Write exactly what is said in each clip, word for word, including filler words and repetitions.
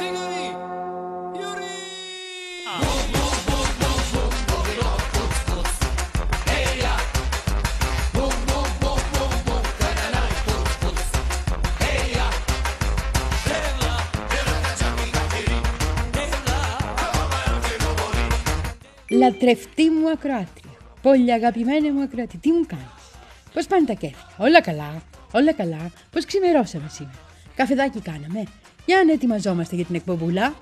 Λατρευτή μου ακροάτρια, πολύ αγαπημένη μου ακροατή, τι μου κάνεις, πώς πάνε τα κέφια, όλα καλά, όλα καλά, πώς ξημερώσαμε σήμερα, καφεδάκι κάναμε, για να ετοιμαζόμαστε για την εκπομπούλα.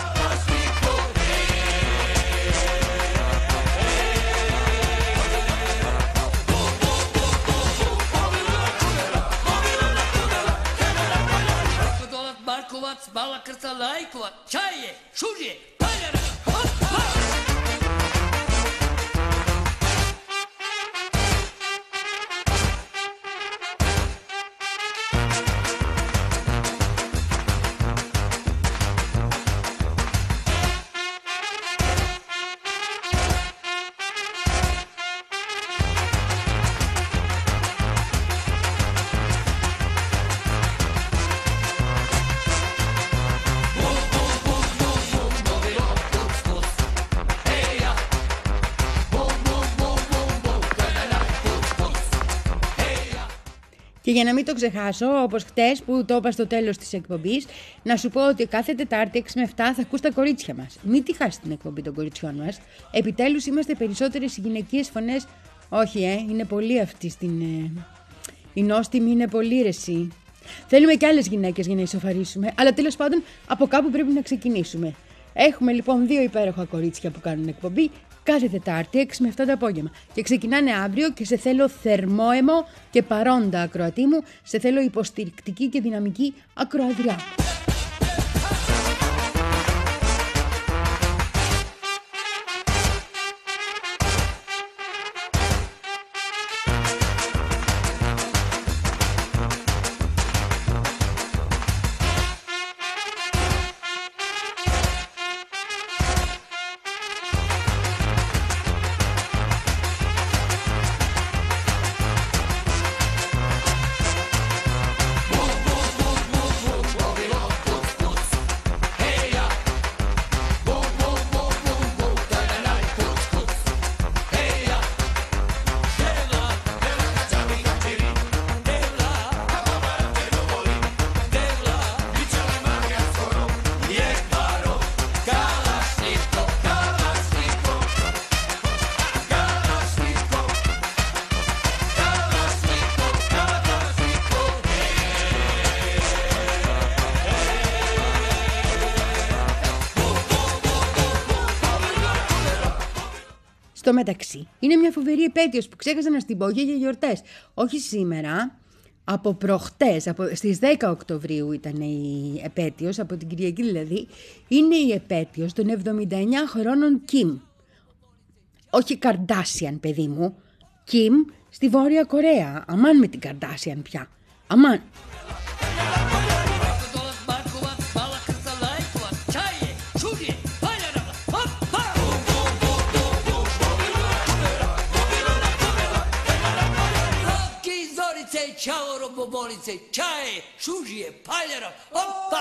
Και για να μην το ξεχάσω, όπως χτες που το είπα στο τέλος της εκπομπής, να σου πω ότι κάθε Τετάρτη έξι με επτά θα ακούς τα κορίτσια μας. Μην τη χάσεις την εκπομπή των κοριτσιών μας. Επιτέλους είμαστε περισσότερες γυναικείες φωνές. Όχι, ε, είναι πολύ αυτή στην. Ε... Η νόστιμη είναι πολύ ρεσί. Θέλουμε και άλλες γυναίκες για να ισοφαρίσουμε, αλλά τέλος πάντων από κάπου πρέπει να ξεκινήσουμε. Έχουμε λοιπόν δύο υπέροχα κορίτσια που κάνουν εκπομπή κάθε Τετάρτη έξι με επτά το απόγευμα. Και ξεκινάνε αύριο και σε θέλω θερμόαιμο και παρόντα ακροατή μου, σε θέλω υποστηρικτική και δυναμική ακροαδριά. Στο μεταξύ, είναι μια φοβερή επέτειος που ξέχασα να στην πω για γιορτές. Όχι σήμερα, από προχτές, από, στις δέκα Οκτωβρίου ήταν η επέτειος, από την Κυριακή δηλαδή, είναι η επέτειος των εβδομήντα εννέα χρόνων Κιμ. Όχι Καρντάσιαν, παιδί μου. Κιμ στη Βόρεια Κορέα. Αμάν με την Καρντάσιαν πια. Αμάν. Ciao bobolice, čaje, šužije, paljara, opa!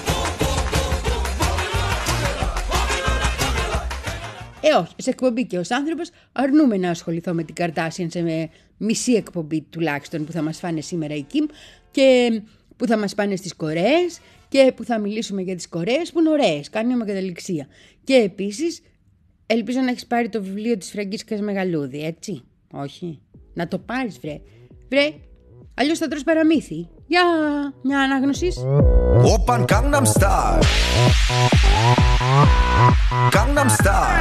Ε, όχι, σε εκπομπή και ως άνθρωπος αρνούμε να ασχοληθώ με την Καρτάσιαν σε μισή εκπομπή τουλάχιστον που θα μας φάνε σήμερα η Κιμ και που θα μας πάνε στις Κορέες και που θα μιλήσουμε για τις Κορέες που είναι ωραίες, κάνει μια καταληξία. Και επίσης ελπίζω να έχεις πάρει το βιβλίο της Φραγκίσκας Μεγαλούδη, έτσι, όχι, να το πάρεις βρε, βρε. Αλλιώς θα τρως παραμύθι. Για μια ανάγνωση. Oppan Gangnam Style. Gangnam Style.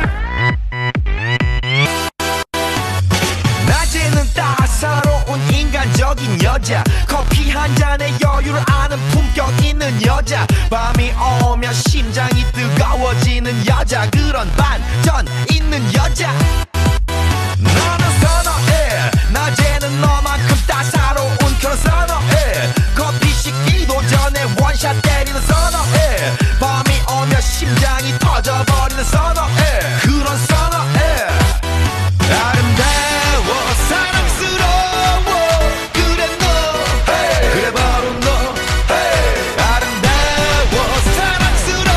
낮에는 따사로운 인간적인 여자 커피 한 잔에 여유를 아는 품격 있는 여자 밤이 오면 심장이 뜨거워지는 여자 그런 반전 있는 여자 너는 선어해 낮에는 너만큼 따사로운 그런 선어해 커피 식기도 전에 원샷 때리는 선어해 밤이 오면 심장이 터져버리는 선어해 그런 선어해 아름다워 사랑스러워 그래 너 hey. 그래 바로 너 hey. 아름다워 사랑스러워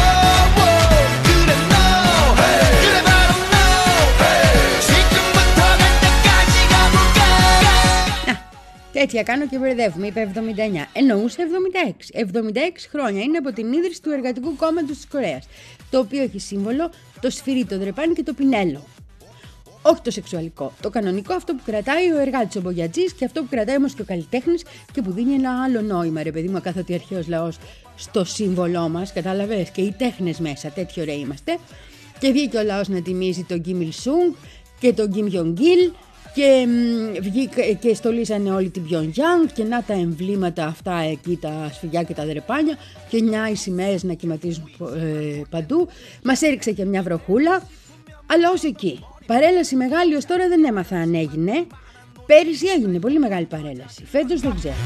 Τέτοια κάνω και μπερδεύουμε, είπε εβδομήντα εννιά. Εννοούσε εβδομήντα έξι. εβδομήντα έξι χρόνια είναι από την ίδρυση του Εργατικού Κόμματος της Κορέας, το οποίο έχει σύμβολο το σφυρί, το δρεπάνι και το πινέλο. Όχι το σεξουαλικό. Το κανονικό, αυτό που κρατάει ο εργάτης, ο μπογιατζής, και αυτό που κρατάει όμως και ο καλλιτέχνης και που δίνει ένα άλλο νόημα, ρε παιδί μου, καθότι αρχαίος λαός στο σύμβολό μας. Καταλαβες, και οι τέχνες μέσα, τέτοιο ρε είμαστε. Και βγήκε ο λαός να τιμήσει τον Κιμ Ιλ Σουνγκ και τον Κιμ Γιονγκ Ιλ και, βγήκα, και στολίσανε όλη την Πιονγκιάνγκ και να τα εμβλήματα αυτά εκεί, τα σφυγιά και τα δρεπάνια και εννιά οι σημαίες να κυματίζουν ε, παντού. Μας έριξε και μια βροχούλα, αλλά ως εκεί. Παρέλαση μεγάλη ως τώρα δεν έμαθα αν έγινε. Πέρυσι έγινε πολύ μεγάλη παρέλαση. Φέτος δεν ξέρω.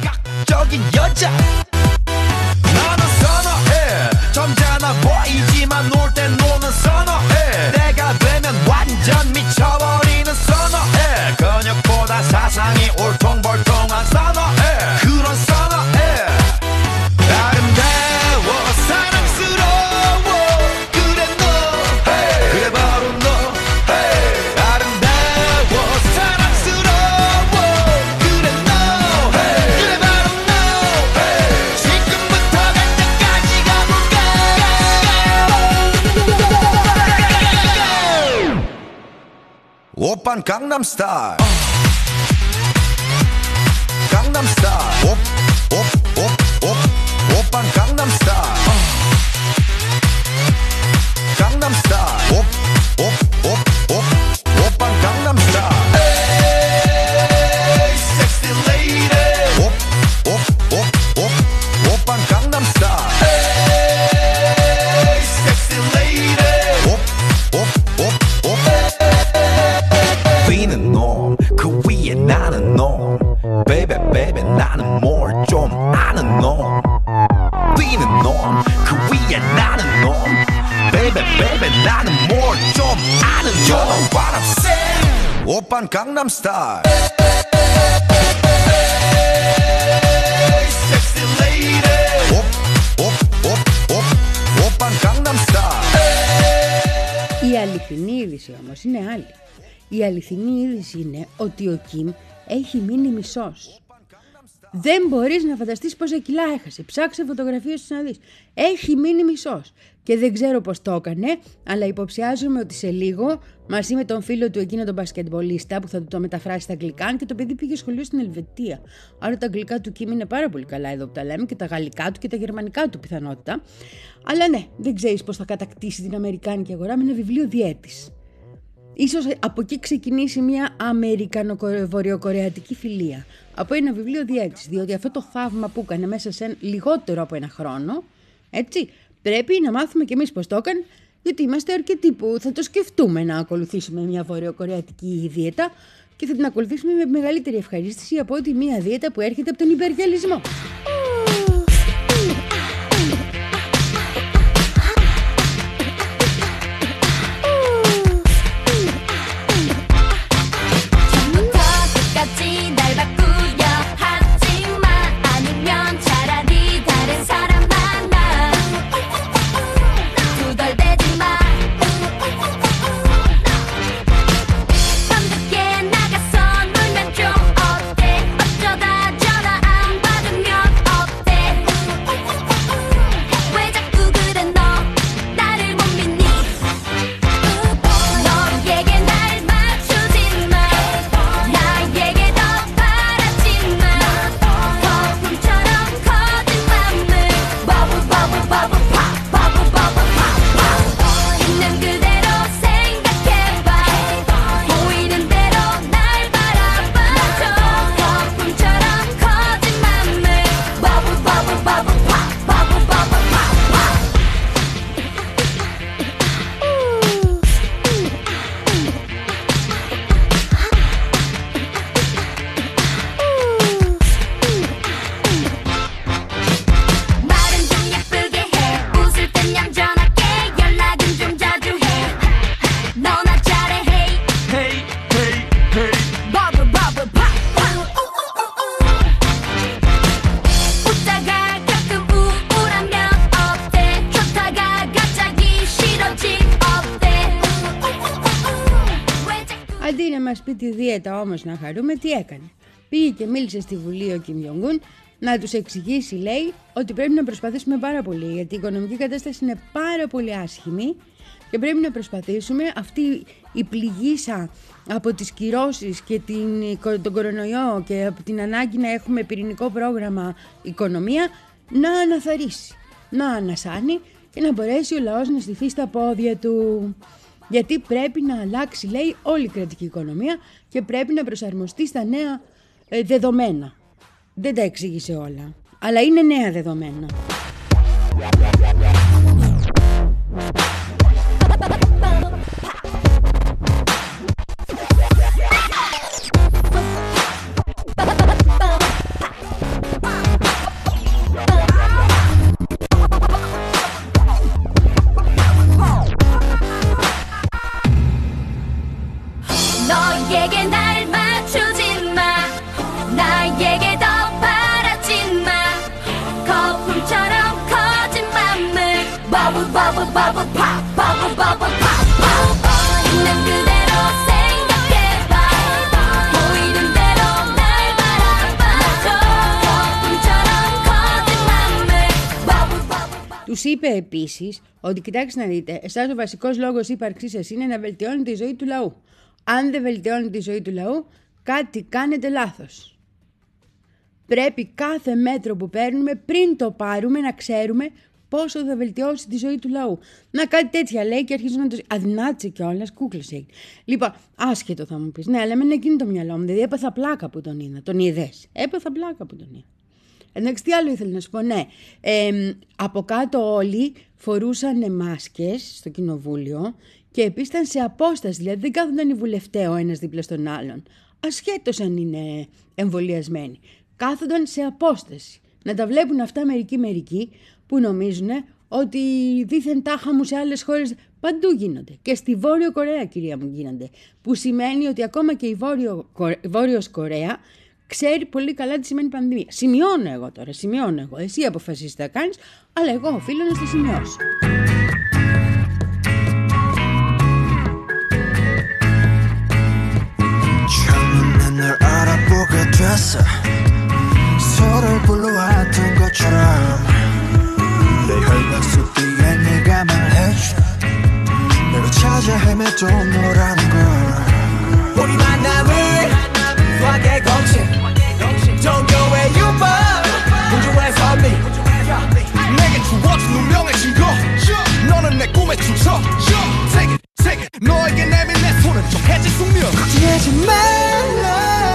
점잖아 보이지만 놀 땐 노는 선어해 내가 되면 완전 미쳐버리는 선어해 근육보다 사상이 울퉁불퉁한 선어해 그런 선어해 아름다워 사랑스러워 그래 너 hey. 그래 바로 너 hey. 아름다워 사랑스러워 그래 너 hey. 그래 바로 너 hey. 지금부터 갈 때까지 가볼까 오빤 강남스타일 강남스타일 옵옵옵옵 오빤 강남스타일 강남스타일 옵옵옵옵 오빤 강남스타일 에이 섹시 레이디 옵옵옵옵 오빤 강남스타일 에이 섹시 레이디 옵옵옵옵 위는 놈, 그 위에 나는 놈 Baby baby 나는 뭘 좀 아는 놈 위는 놈, 그 위에 나는 놈 Baby baby 나는 뭘 좀 아는 놈 You know what I'm saying 오빤 강남스타일 Hey sexy lady 옵옵옵옵 오빤 강남스타일 Η αληθινή είδηση όμως είναι άλλη. Η αληθινή είδηση είναι ότι ο Κιμ έχει μείνει μισός. Δεν μπορείς να φανταστείς πόσα κιλά έχασε. Ψάξε φωτογραφίες του να δεις. Έχει μείνει μισός. Και δεν ξέρω πώς το έκανε, αλλά υποψιάζομαι ότι σε λίγο, μαζί με τον φίλο του εκείνο τον μπασκετμπολίστα που θα του το μεταφράσει στα αγγλικά, και το παιδί πήγε σχολείο στην Ελβετία. Άρα τα αγγλικά του Κιμ είναι πάρα πολύ καλά εδώ που τα λέμε, και τα γαλλικά του και τα γερμανικά του πιθανότητα. Αλλά ναι, δεν ξέρεις πώς θα κατακτήσει την αμερικάνικη αγορά με ένα βιβλίο διέτης. Ίσως από εκεί ξεκινήσει μια αμερικανο-βορειοκορεατική φιλία. Από ένα βιβλίο διέτης, διότι αυτό το θαύμα που έκανε μέσα σε λιγότερο από ένα χρόνο, έτσι, πρέπει να μάθουμε κι εμείς πώς το έκανε, γιατί είμαστε αρκετοί που θα το σκεφτούμε να ακολουθήσουμε μια βορειοκορεατική δίαιτα και θα την ακολουθήσουμε με μεγαλύτερη ευχαρίστηση από ότι μια δίαιτα που έρχεται από τον υπεριαλισμό. Αντί να μας πει τη δίαιτα όμως να χαρούμε, τι έκανε? Πήγε και μίλησε στη Βουλή ο Κιμ Τζονγκ-un να τους εξηγήσει, λέει, ότι πρέπει να προσπαθήσουμε πάρα πολύ, γιατί η οικονομική κατάσταση είναι πάρα πολύ άσχημη και πρέπει να προσπαθήσουμε αυτή η πληγήσα από τις κυρώσεις και την, τον κορονοϊό και από την ανάγκη να έχουμε πυρηνικό πρόγραμμα οικονομία να αναθαρρήσει, να ανασάνει και να μπορέσει ο λαός να στηθεί στα πόδια του. Γιατί πρέπει να αλλάξει, λέει, όλη η κρατική οικονομία και πρέπει να προσαρμοστεί στα νέα ε, δεδομένα. Δεν τα εξήγησε όλα, αλλά είναι νέα δεδομένα. Τους είπε επίσης ότι, κοιτάξτε να δείτε, εσάς ο βασικός λόγος ύπαρξής σας είναι να βελτιώνετε τη ζωή του λαού. Αν δεν βελτιώνετε τη ζωή του λαού, κάτι κάνετε λάθος. Πρέπει κάθε μέτρο που παίρνουμε, πριν το πάρουμε, να ξέρουμε πόσο θα βελτιώσει τη ζωή του λαού. Να, κάτι τέτοια λέει και αρχίζω να το... Αδυνάτησε κιόλας, κούκλωσε. Λοιπόν, άσχετο θα μου πεις. Ναι, αλλά εμένα εκείνη το μυαλό μου. Δηλαδή έπαθα πλάκα που τον είδα. Τον είδες. Έπαθα πλάκα που τον είδα. Εντάξει, τι άλλο ήθελα να σου πω, ναι. Ε, από κάτω όλοι φορούσαν μάσκες στο κοινοβούλιο και επίσης ήταν σε απόσταση. Δηλαδή δεν κάθονταν οι βουλευτές ο ένας δίπλα στον άλλον. Ασχέτως αν είναι εμβολιασμένοι. Κάθονταν σε απόσταση. Να τα βλέπουν αυτά μερικοί-μερικοί που νομίζουν ότι δήθεν τάχα μου σε άλλες χώρες παντού γίνονται. Και στη Βόρειο Κορέα, κυρία μου, γίνονται. Που σημαίνει ότι ακόμα και η Βόρειο, Βόρειος Κορέα ξέρει πολύ καλά τι σημαίνει πανδημία. Σημειώνω εγώ τώρα, σημειώνω εγώ. Εσύ αποφασίσεις τι θα κάνεις, αλλά εγώ οφείλω να στη σημειώσω. 널 알아보게 됐어 서로 불러왔던 것처럼 내 혈관 속 뒤에 네가 말해줘 너를 찾아 헤매도 너라는 걸 우리 만남을 수학의 공식 종교의 유법 공주의 선미 내게 주어진 운명의 증거 너는 내 꿈의 출처 세계 세계 너에게 내민 내 손은 좀 해질 숙명 걱정하지 말라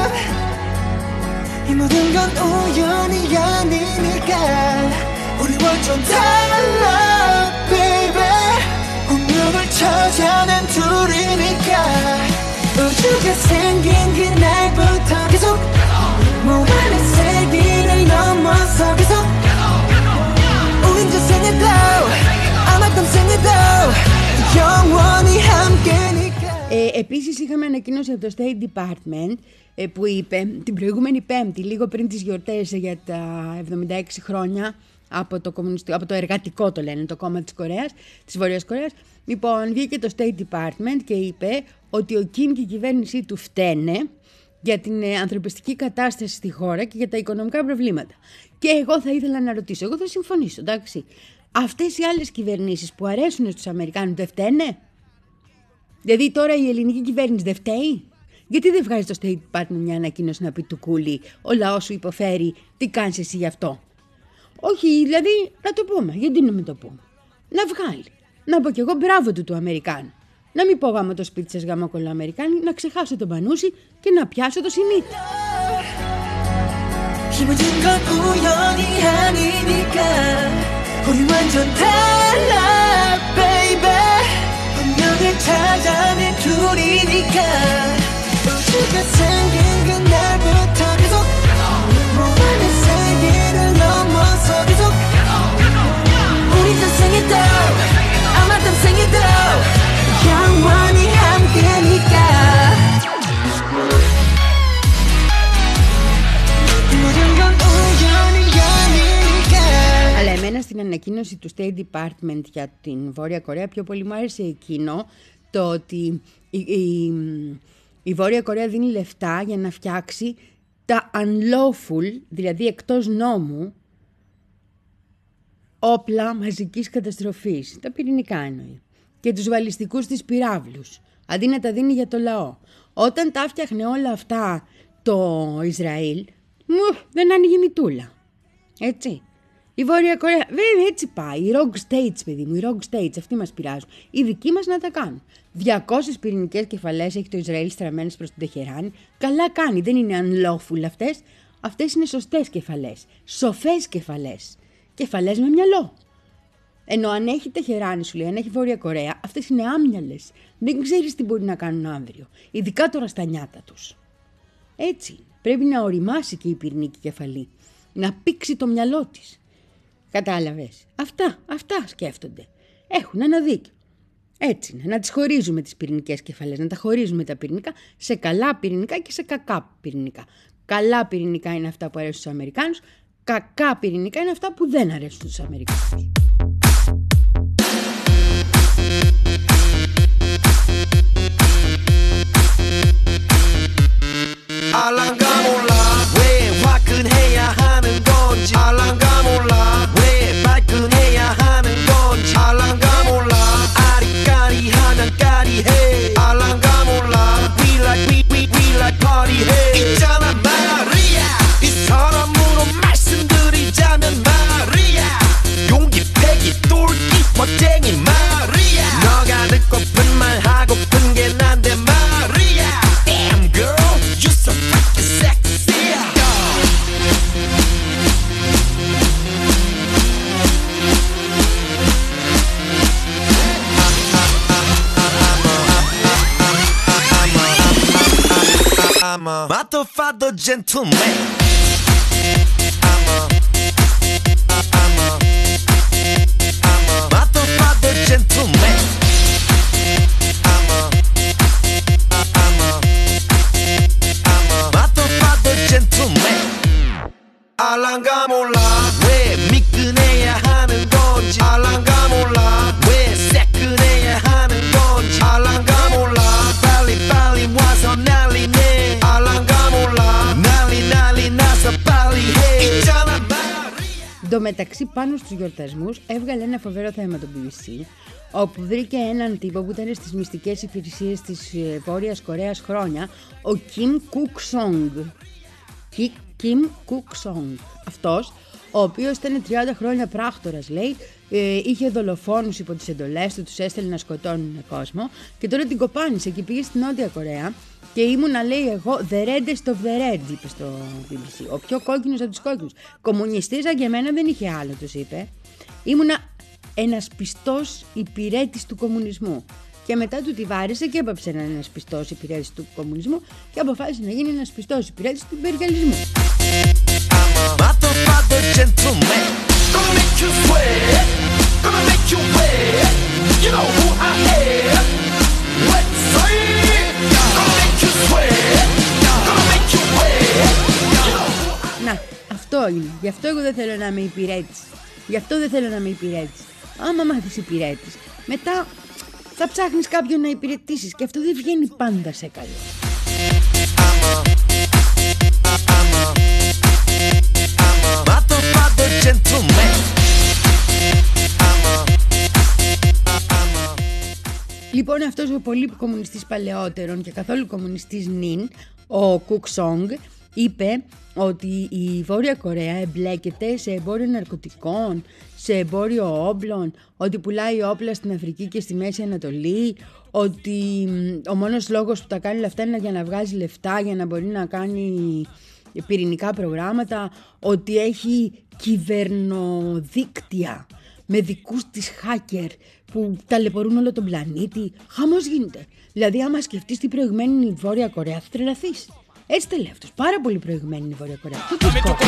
이 모든 건 우연이 아니니까 우리 완전 달라 baby 운명을 찾아낸 둘이니까 우주가 생긴 그날부터 계속 무한의 세기를 넘어서 계속 우린 저 생에도 아마 떤 생에도 영원히 함께니까. Ε, επίσης είχαμε ανακοίνωση από το State Department ε, που είπε την προηγούμενη Πέμπτη, λίγο πριν τις γιορτές για τα εβδομήντα έξι χρόνια από το, από το εργατικό το λένε, το κόμμα της Κορέας, της Βορειάς Κορέας. Λοιπόν, βγήκε το State Department και είπε ότι ο Κιμ και η κυβέρνησή του φταίνε για την ανθρωπιστική κατάσταση στη χώρα και για τα οικονομικά προβλήματα. Και εγώ θα ήθελα να ρωτήσω, εγώ θα συμφωνήσω, εντάξει. Αυτές οι άλλες κυβερνήσεις που αρέσουν στους Αμερικάνους δεν φταίνε? Δηλαδή τώρα η ελληνική κυβέρνηση δεν φταίει? Γιατί δεν βγάζει το State Department μια ανακοίνωση να πει του κούλι, ο λαός σου υποφέρει, τι κάνεις εσύ γι' αυτό? Όχι, δηλαδή να το πούμε, γιατί να μην το πούμε? Να βγάλει, να πω κι εγώ μπράβο του του Αμερικάνου. Να μην πω γάμο το σπίτι σας γάμο κολλά Αμερικάνη, να ξεχάσω τον Πανούση και να πιάσω το Σιμίτι. 이 모든 건 우연이 아니니까 우리 완전 달라 baby 운명을 찾아낸 둘이니까 우주가 생긴 그날부터 계속 무한의 세계를 넘어서 계속 우리 딴생에도 아마 딴생에도 영원히 함께니까 Αλλά εμένα στην ανακοίνωση του State Department για την Βόρεια Κορέα πιο πολύ μου άρεσε εκείνο το ότι η, η, η Βόρεια Κορέα δίνει λεφτά για να φτιάξει τα unlawful, δηλαδή εκτός νόμου, όπλα μαζικής καταστροφής, τα πυρηνικά εννοεί, και τους βαλιστικούς της πυράβλους, αντί να τα δίνει για το λαό. Όταν τα φτιάχνε όλα αυτά το Ισραήλ, μου, δεν άνοιγε μητούλα. Έτσι. Η Βόρεια Κορέα, βέβαια έτσι πάει. Οι rogue states, παιδί μου, οι rogue states, αυτοί μας πειράζουν. Οι δικοί μας να τα κάνουν. διακόσιες πυρηνικές κεφαλές έχει το Ισραήλ στραμμένες προς την Τεχεράνη. Καλά κάνει, δεν είναι unlawful αυτές. Αυτές είναι σωστές κεφαλές. Σοφές κεφαλές. Κεφαλές με μυαλό. Ενώ αν έχει Τεχεράνη, σου λέει, αν έχει Βόρεια Κορέα, αυτές είναι άμυαλες. Δεν ξέρεις τι μπορεί να κάνουν αύριο. Ειδικά τώρα στα νιάτα τους. Έτσι. Πρέπει να οριμάσει και η πυρηνική κεφαλή. Να πήξει το μυαλό της. Κατάλαβες. Αυτά, αυτά σκέφτονται. Έχουν ένα δίκιο. Έτσι είναι. Να τις χωρίζουμε τις πυρηνικές κεφαλές. Να τα χωρίζουμε τα πυρηνικά σε καλά πυρηνικά και σε κακά πυρηνικά. Καλά πυρηνικά είναι αυτά που αρέσουν στους Αμερικάνους. Κακά πυρηνικά είναι αυτά που δεν αρέσουν στους Αμερικάνους. 알랑가 몰라 왜 화끈해야 하는 건지 알랑가 몰라 왜 발끈해야 하는 건지 알랑가 몰라 아리까리하면 까리해 알랑가 몰라 We like we we we like party해 있잖아 마리아 이 사람으로 말씀드리자면 마리아 용기 패기 똘끼 멋쟁이 마리아 너가 듣고픈 말 하고픈 게 난데 마리아 Damn girl you so fucking sexy I'm a motherfucker gentleman I'm a I'm a I'm a motherfucker gentleman I'm a I'm a I'm a motherfucker gentleman 알랑가 몰라 왜 미끈해야 하는 건지 알랑가 몰라 왜 새끈해야 하는 건지 알랑가 몰라 빨리 빨리 와서 난리네 알랑가 몰라 난리 난리 나서 빨리 해 있잖아 마리아. Ndo μεταξύ, πάνω στους γιορτασμούς έβγαλε ένα φοβερό θέμα το μπι μπι σι, όπου βρήκε έναν τύπο που ήταν στις μυστικές υπηρεσίες της Βόρειας Κορέας χρόνια, ο Kim Kuk-song. Kim Kuk-song. Αυτός, ο οποίος ήταν τριάντα χρόνια πράκτορας, λέει, ε, είχε δολοφόνους υπό τις εντολές του, τους έστελνε να σκοτώνουν κόσμο και τώρα την κοπάνισε και πήγε στην Νότια Κορέα και ήμουνα, λέει, εγώ the reddest of the red, είπε στο μπι μπι σι, ο πιο κόκκινος από τους κόκκινους. Κομμουνιστής σαν και εμένα δεν είχε άλλο, τους είπε. Ήμουνα ένας πιστός υπηρέτης του κομμουνισμού. Και μετά του τη βάρισε και έπαψε να είναι ένας πιστός υπηρέτης του κομμουνισμού και αποφάσισε να γίνει ένας πιστός υπηρέτης του υπεριαλισμού. Να, αυτό είναι. Γι' αυτό εγώ δεν θέλω να είμαι υπηρέτης. Γι' αυτό δεν θέλω να είμαι υπηρέτης. Άμα μάθεις υπηρέτης, μετά θα ψάχνεις κάποιον να υπηρετήσεις και αυτό δεν βγαίνει πάντα σε καλό. Λοιπόν, αυτός ο πολύ κομμουνιστής παλαιότερον και καθόλου κομμουνιστής νυν, ο Kuk-song, είπε ότι η Βόρεια Κορέα εμπλέκεται σε εμπόριο ναρκωτικών, σε εμπόριο όπλων, ότι πουλάει όπλα στην Αφρική και στη Μέση Ανατολή, ότι ο μόνος λόγος που τα κάνει όλα αυτά είναι για να βγάζει λεφτά, για να μπορεί να κάνει πυρηνικά προγράμματα, ότι έχει κυβερνοδίκτυα με δικούς της hacker που ταλαιπωρούν όλο τον πλανήτη. Χαμός γίνεται. Δηλαδή, άμα σκεφτείς την προηγμένη η Βόρεια Κορέα, θα τρελαθείς. Έτσι τα λέει αυτός. Πάρα πολύ προηγμένη η Βόρεια Κορέα. Τι τους κόβει.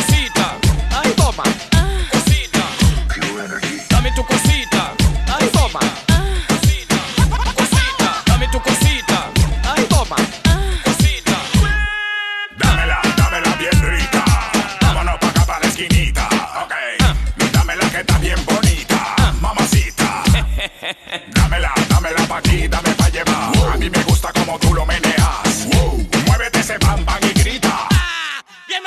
Dámela, dámela pa' aquí, dame pa' llevar. A mí me gusta como tú lo meneas. Muévete ese bam bam y grita. Ah, bien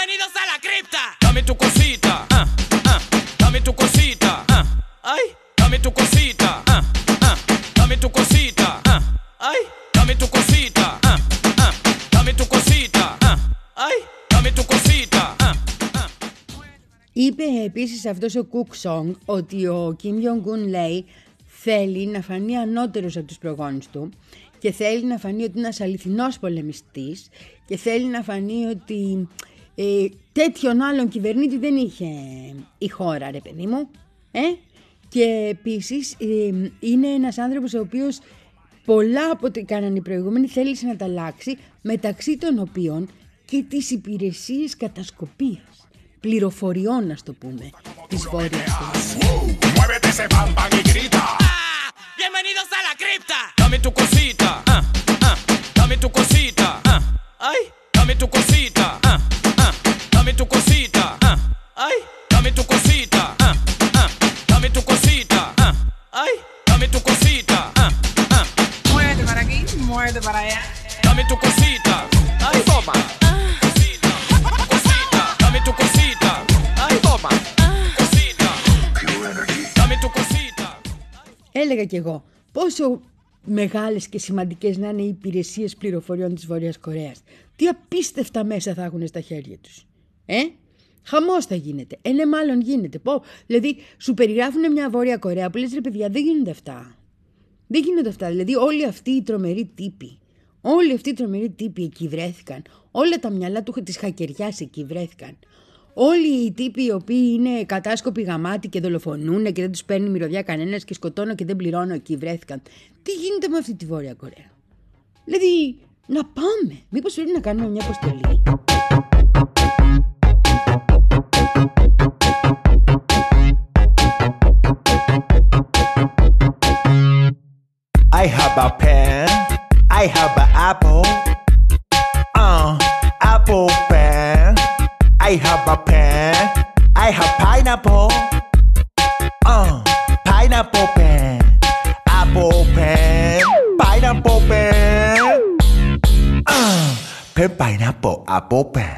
cosita, uh, uh, dame tu cosita, uh, ay, dame tu cosita, uh, uh, dame tu cosita, uh, ay, dame tu cosita, uh, uh. Είπε επίσης αυτός ο Cook Song ότι ο Kim Jong-un λέει θέλει να φανεί ανώτερος από τους προγόνους του και θέλει να φανεί ότι είναι ένας αληθινός πολεμιστής και θέλει να φανεί ότι ε, τέτοιον άλλον κυβερνήτη δεν είχε η χώρα, ρε παιδί μου. Ε? Και επίσης ε, είναι ένας άνθρωπος ο οποίος πολλά από ό,τι κάνανε οι προηγούμενοι θέλησε να τα αλλάξει, μεταξύ των οποίων και τις υπηρεσίες κατασκοπίας, πληροφοριών, να το πούμε, της Βόρειας Κορέας. Muévete ese pam pam y grita. Bienvenidos a la cripta. Dame tu cosita, uh, uh, dame tu cosita, uh, ay, dame tu cosita, uh, uh, dame tu cosita, uh, ay, dame tu cosita, uh, uh, dame tu cosita, uh, ay, dame tu cosita, uh, uh. Muévete para aquí, muévete para allá. Dame tu cosita, ay, toma. Cosita, cosita, dame tu cosita, ay, toma. Cosita, dame tu cosita. Έλεγα κι εγώ πόσο μεγάλες και σημαντικές να είναι οι υπηρεσίες πληροφοριών της Βόρειας Κορέας. Τι απίστευτα μέσα θα έχουν στα χέρια τους. Ε, χαμός θα γίνεται. Ε, ναι, μάλλον γίνεται. Πω, δηλαδή σου περιγράφουν μια Βόρεια Κορέα που λες ρε παιδιά, δεν γίνονται αυτά. Δεν γίνονται αυτά. Δηλαδή όλοι αυτοί οι τρομεροί τύποι, όλοι αυτοί οι τρομεροί τύποι εκεί βρέθηκαν. Όλα τα μυαλά του της χακεριάς εκεί βρέθηκαν. Όλοι οι τύποι οι οποίοι είναι κατάσκοποι γαμάτοι και δολοφονούν και δεν τους παίρνει μυρωδιά κανένας και σκοτώνω και δεν πληρώνω εκεί βρέθηκαν. Τι γίνεται με αυτή τη Βόρεια Κορέα? Δηλαδή, να πάμε. Μήπως πρέπει να κάνουμε μια αποστολή? I have a pen, I have an apple, uh, apple pen. I have a pen, I have pineapple, uh, pineapple pen, apple pen, pineapple pen, uh, pen, pineapple, apple pen.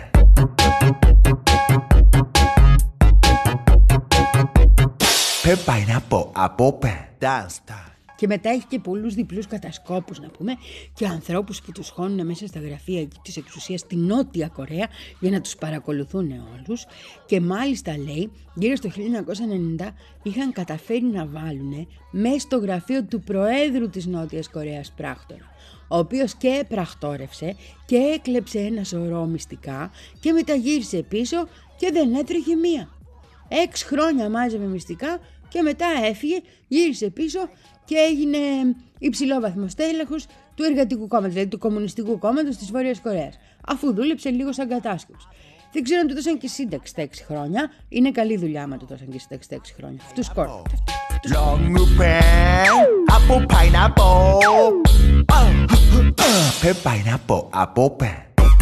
Pen, pineapple, apple pen. Dance time. Και μετά έχει και πολλούς διπλούς κατασκόπους, να πούμε, και ανθρώπους που τους χώνουν μέσα στα γραφεία της εξουσίας στη Νότια Κορέα για να τους παρακολουθούν όλους. Και μάλιστα λέει, γύρω στο χίλια εννιακόσια ενενήντα είχαν καταφέρει να βάλουν μέσα στο γραφείο του Προέδρου της Νότιας Κορέας πράκτορα, ο οποίος και πραχτόρευσε και έκλεψε ένα σωρό μυστικά και μετά γύρισε πίσω και δεν έτρεχε μία. Έξι χρόνια μάζευε μυστικά και μετά έφυγε, γύρισε πίσω και έγινε υψηλόβαθμος τέλεχος του Εργατικού Κόμματος, δηλαδή του Κομμουνιστικού Κόμματος της Βόρειας Κορέας, αφού δούλεψε λίγο σαν κατάσκοπος. Δεν ξέρω αν του δώσαν και σύνταξη τα έξι χρόνια. Είναι καλή δουλειά άμα του δώσαν και σύνταξη τα έξι χρόνια. Αυτούς κόρφονται. Long pen, apple, pineapple, uh, uh, pen, pineapple, apple pen.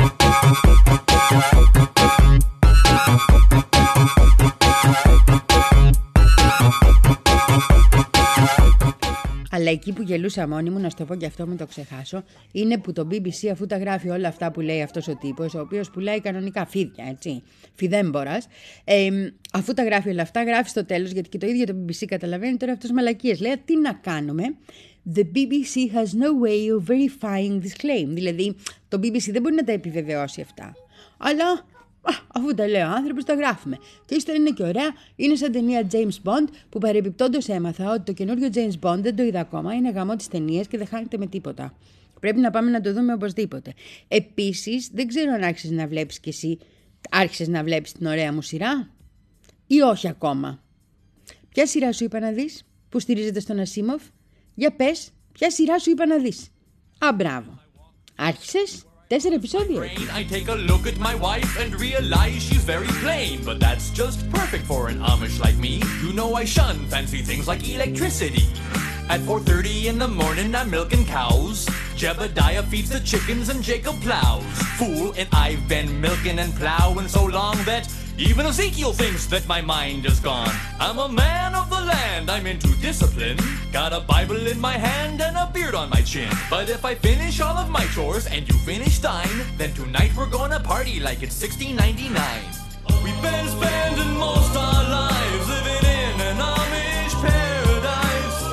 Αλλά εκεί που γελούσα μόνη μου, να σου το πω και αυτό μην το ξεχάσω, είναι που το μπι μπι σι, αφού τα γράφει όλα αυτά που λέει αυτός ο τύπος, ο οποίος πουλάει κανονικά φίδια, έτσι, φιδέμπορας, ε, αφού τα γράφει όλα αυτά, γράφει στο τέλος, γιατί και το ίδιο το μπι μπι σι καταλαβαίνει τώρα αυτός μαλακίες. Λέει, τι να κάνουμε, the μπι μπι σι has no way of verifying this claim. Δηλαδή, το μπι μπι σι δεν μπορεί να τα επιβεβαιώσει αυτά. Αλλά Α, αφού τα λέει ο άνθρωπος, τα γράφουμε. Και ύστερα είναι και ωραία, είναι σαν ταινία James Bond, που παρεμπιπτόντως έμαθα ότι το καινούριο James Bond δεν το είδα ακόμα, είναι γαμό της ταινίας και δεν χάνεται με τίποτα. Πρέπει να πάμε να το δούμε οπωσδήποτε. Επίσης, δεν ξέρω αν άρχισες να βλέπεις κι εσύ, άρχισες να βλέπεις την ωραία μου σειρά ή όχι ακόμα. Ποια σειρά σου είπα να δεις που στηρίζεται στον Ασίμοφ? Για πες, ποια σειρά σου είπα να δεις? Α, μπράβο. Άρχισες? Τέσσερα επεισόδια. I take a look at my wife and realize she's very plain, but that's just perfect for an Amish like me. You know I shun fancy things like electricity. At four thirty in the morning I'm milking cows. Jebediah feeds the chickens and Jacob plows. Fool, and I've been milking and plowing so long that even Ezekiel thinks that my mind is gone. I'm a man of the land, I'm into discipline. Got a Bible in my hand and a beard on my chin. But if I finish all of my chores and you finish thine, then tonight we're gonna party like it's sixteen ninety-nine. We've been spending most our lives living in an Amish paradise.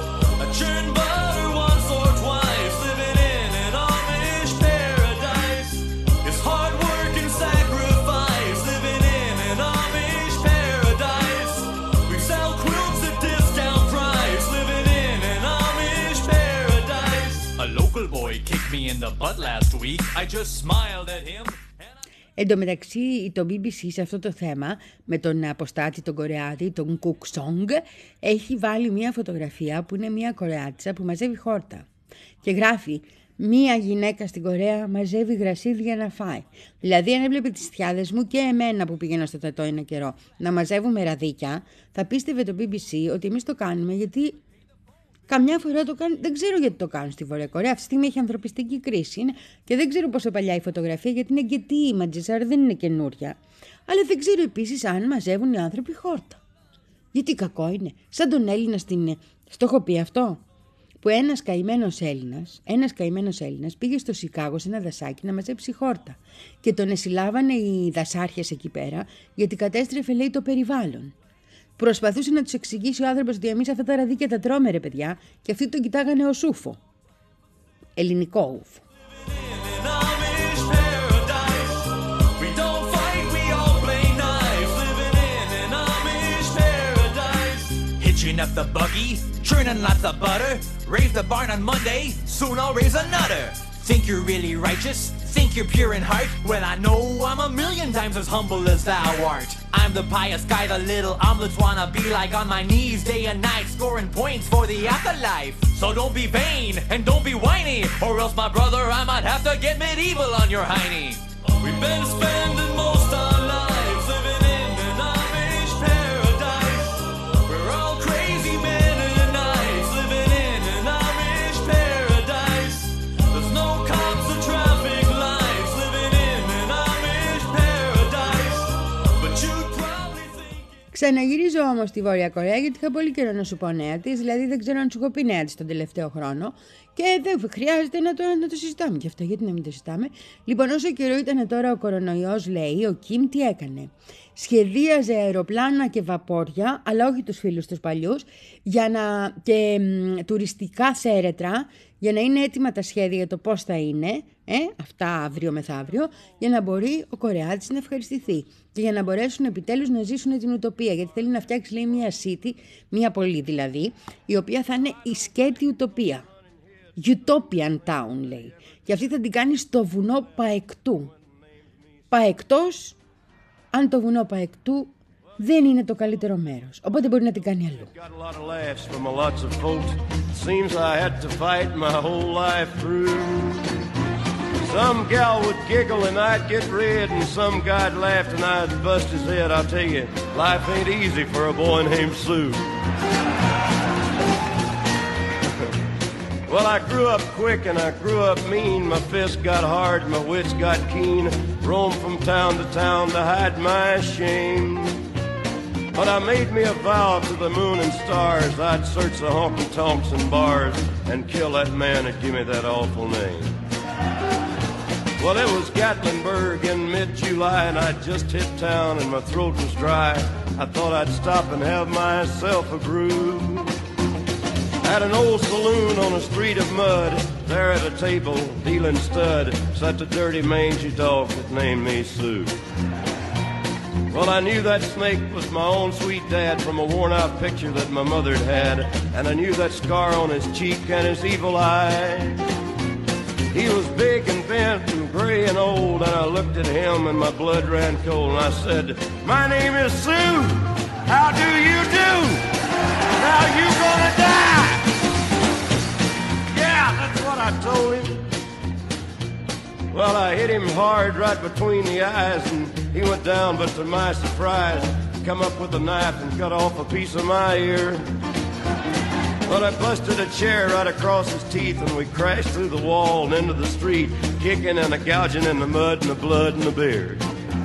in the butt last week. I just smiled at him. Εν τω μεταξύ, το μπι μπι σι σε αυτό το θέμα, με τον αποστάτη, τον Κορεάτη, τον Κουκ Σόγκ, έχει βάλει μια φωτογραφία που είναι μια Κορεάτισσα που μαζεύει χόρτα. Και γράφει, μία γυναίκα στην Κορέα μαζεύει γρασίδι για να φάει. Δηλαδή, αν έβλεπε τις θιάδες μου και εμένα που πήγαινα στο τατό ένα καιρό να μαζεύουμε ραδίκια, θα πίστευε το μπι μπι σι ότι εμείς το κάνουμε γιατί καμιά φορά το κάνουν. Δεν ξέρω γιατί το κάνουν στη Βόρεια Κορέα. Αυτή τη στιγμή έχει ανθρωπιστική κρίση. Είναι, και δεν ξέρω πόσο παλιά η φωτογραφία, γιατί είναι και τι images, άρα δεν είναι καινούρια. Αλλά δεν ξέρω επίσης αν μαζεύουν οι άνθρωποι χόρτα. Γιατί κακό είναι. Σαν τον Έλληνα στην. Στο έχω πει αυτό. Που ένας καημένος Έλληνας, ένας καημένος Έλληνας πήγε στο Σικάγο σε ένα δασάκι να μαζέψει χόρτα. Και τον εσυλλάβανε οι δασάρχες εκεί πέρα, γιατί κατέστρεφε, λέει, το περιβάλλον. Προσπαθούσε να τους εξηγήσει ο άνθρωπος ότι εμείς αυτά τα ραδίκια τα τρώμε, ρε παιδιά, και αυτοί τον κοιτάγανε ως ούφο. Ελληνικό ούφο. Hitching up the buggy, churning lots of butter. Raise the barn on Monday, soon I'll raise another. Think you're really righteous? Think you're pure in heart? Well, I know I'm a million times as humble as thou art. I'm the pious guy the little omelets wanna be like, on my knees day and night, scoring points for the afterlife. So don't be vain and don't be whiny, or else, my brother, I might have to get medieval on your hiney. We've been spending most our lives living in an Amish paradise. We're all crazy men and nice living in an Amish paradise. There's no cops or traffic lights living in an Amish paradise. But you'd probably think. Ξαναγυρίζω όμως στη Βόρεια Κορέα, γιατί είχα πολύ καιρό να σου πω νέα της, δηλαδή δεν ξέρω αν σου έχω πει νέα της τον τελευταίο χρόνο. Και δεν χρειάζεται να το, να το συζητάμε και αυτό, γιατί να μην το συζητάμε. Λοιπόν, όσο καιρό ήταν τώρα ο κορονοϊός, λέει, ο Κιμ τι έκανε. Σχεδίαζε αεροπλάνα και βαπόρια, αλλά όχι τους φίλους τους παλιούς, για να, και μ, τουριστικά θέρετρα, για να είναι έτοιμα τα σχέδια για το πώς θα είναι, ε, αυτά αύριο μεθαύριο, για να μπορεί ο Κορεάτης να ευχαριστηθεί. Και για να μπορέσουν επιτέλους να ζήσουν την ουτοπία. Γιατί θέλει να φτιάξει, λέει, μια city, μια πόλη δηλαδή, η οποία θα είναι η σκέτη ουτοπία. Utopian Town, λέει. Και αυτή θα την κάνει στο βουνό Παεκτού. Παεκτός, αν το βουνό Παεκτού δεν είναι το καλύτερο μέρος. Οπότε μπορεί να την κάνει αλλού. Some gal would giggle and I'd get red, and some guy'd laugh and I'd bust his head. I'll tell you, life ain't easy for a boy named Sue. Well, I grew up quick and I grew up mean. My fists got hard, my wits got keen. Roamed from town to town to hide my shame. But I made me a vow to the moon and stars, I'd search the honky-tonks and bars and kill that man that gave me that awful name. Well, it was Gatlinburg in mid-July, and I'd just hit town and my throat was dry. I thought I'd stop and have myself a brew. At an old saloon on a street of mud, there at a table, dealing stud, sat the dirty mangy dog that named me Sue. Well, I knew that snake was my own sweet dad from a worn-out picture that my mother'd had, and I knew that scar on his cheek and his evil eye. He was big and bent and gray and old, and I looked at him and my blood ran cold, and I said, "My name is Sue. How do you do? Now you gonna die." Yeah, that's what I told him. Well, I hit him hard right between the eyes, and he went down, but to my surprise, come up with a knife and cut off a piece of my ear. But I busted a chair right across his teeth, and we crashed through the wall and into the street, kicking and a gouging in the mud and the blood and the beard.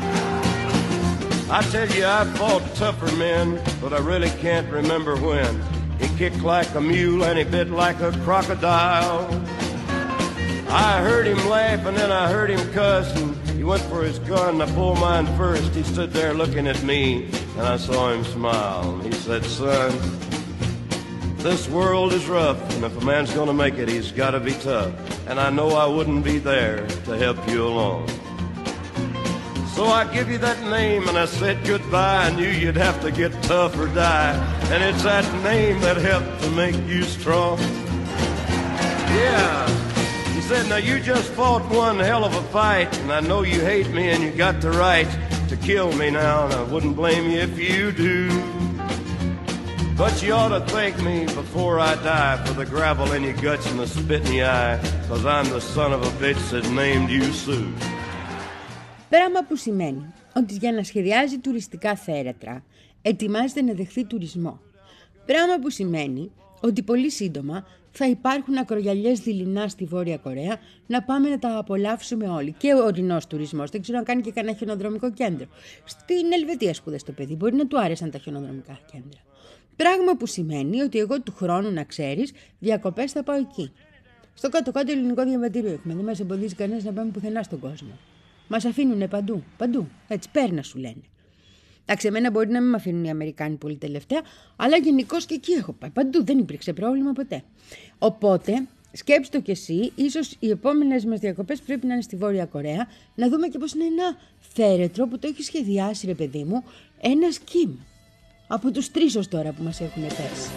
I tell you, I've fought tougher men, but I really can't remember when. He kicked like a mule and he bit like a crocodile. I heard him laugh and then I heard him cuss, and he went for his gun. I pulled mine first. He stood there looking at me, and I saw him smile. And he said, "Son, this world is rough, and if a man's gonna make it, he's gotta be tough. And I know I wouldn't be there to help you along. So I give you that name, and I said goodbye. I knew you'd have to get tough or die. And it's that name that helped to make you strong." Yeah. He said, now you just fought one hell of a fight, and I know you hate me and you got the right to kill me now, and I wouldn't blame you if you do. But you ought to thank me before I die for the gravel in your guts and the spit in your eye, cause I'm the son of a bitch that named you Sue. Πράγμα που σημαίνει ότι για να σχεδιάζει τουριστικά θέρετρα ετοιμάζεται να δεχθεί τουρισμό. Πράγμα που σημαίνει ότι πολύ σύντομα θα υπάρχουν ακρογιαλιές δειλινά στη Βόρεια Κορέα να πάμε να τα απολαύσουμε όλοι. Και ο ορεινός τουρισμός, δεν ξέρω αν κάνει και κανένα χιονοδρομικό κέντρο. Στην Ελβετία σπούδασε το παιδί, μπορεί να του άρεσαν τα χιονοδρομικά κέντρα. Πράγμα που σημαίνει ότι εγώ του χρόνου, να ξέρεις, διακοπές θα πάω εκεί. Στο κάτω-κάτω ελληνικό διαβατήριο έχουμε, δεν μας εμποδίζει κανένας να πάμε πουθενά στον κόσμο. Μας αφήνουνε παντού, παντού, έτσι πέρνα σου λένε. Εντάξει, εμένα μπορεί να μην με αφήνουν οι Αμερικάνοι πολύ τελευταία, αλλά γενικώς και εκεί έχω πάει. Παντού δεν υπήρξε πρόβλημα ποτέ. Οπότε, σκέψου το κι εσύ, ίσως οι επόμενες μας διακοπές πρέπει να είναι στη Βόρεια Κορέα, να δούμε και πώς είναι ένα θέρετρο που το έχει σχεδιάσει, ρε παιδί μου, ένας Κιμ. Από τους τρεις ως τώρα που μας έχουν πέσει.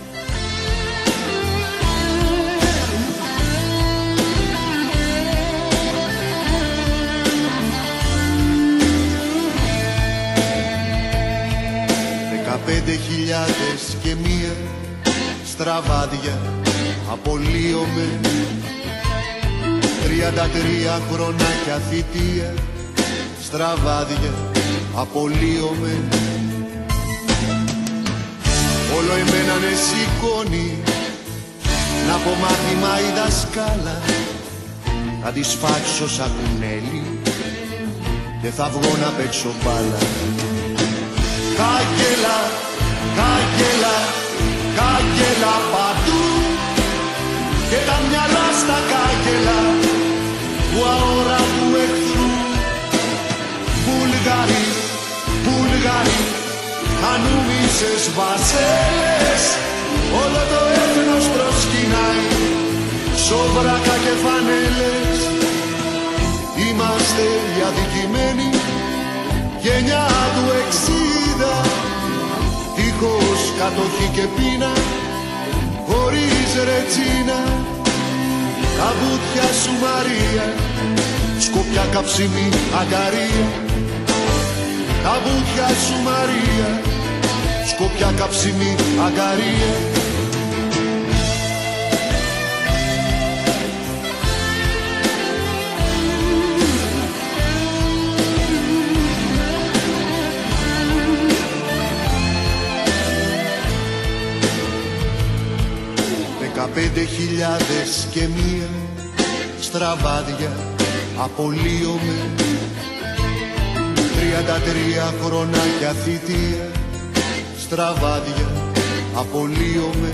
Δεκαπέντε χιλιάδες και μία στραβάδια απολύομαι, τριάντα τρία χρονάκια θητεία στραβάδια απολύομαι. Όλο εμένα με σηκώνει να πω μάθημα η δασκάλα, θα τη σφάξω σαν κουνέλι και θα βγω να παίξω μπάλα. Κάγκελα, κάγκελα, κάγκελα παντού και τα μυαλά στα κάγκελα του αόρατου εχθρού. Βουλγαροί, Βουλγαροί, ανούμισες βασέλες, όλο το έθνος προσκυνάει, σοβράκα και φανέλες. Είμαστε οι αδικημένοι, γενιά του εξήντα, τείχος, κατοχή και πείνα, χωρίς ρετσίνα. Τα βουτιά σου Μαρία, σκοπιά καψιμή αγκαρία. Τα βουτιά σου Μαρία, σκοπιά καψιμή αγκαρία. Δεκαπέντε χιλιάδες και μία στραβάδια απολύομαι, τριάντα τρία χρονάκια θητεία στραβάδια απολύομαι.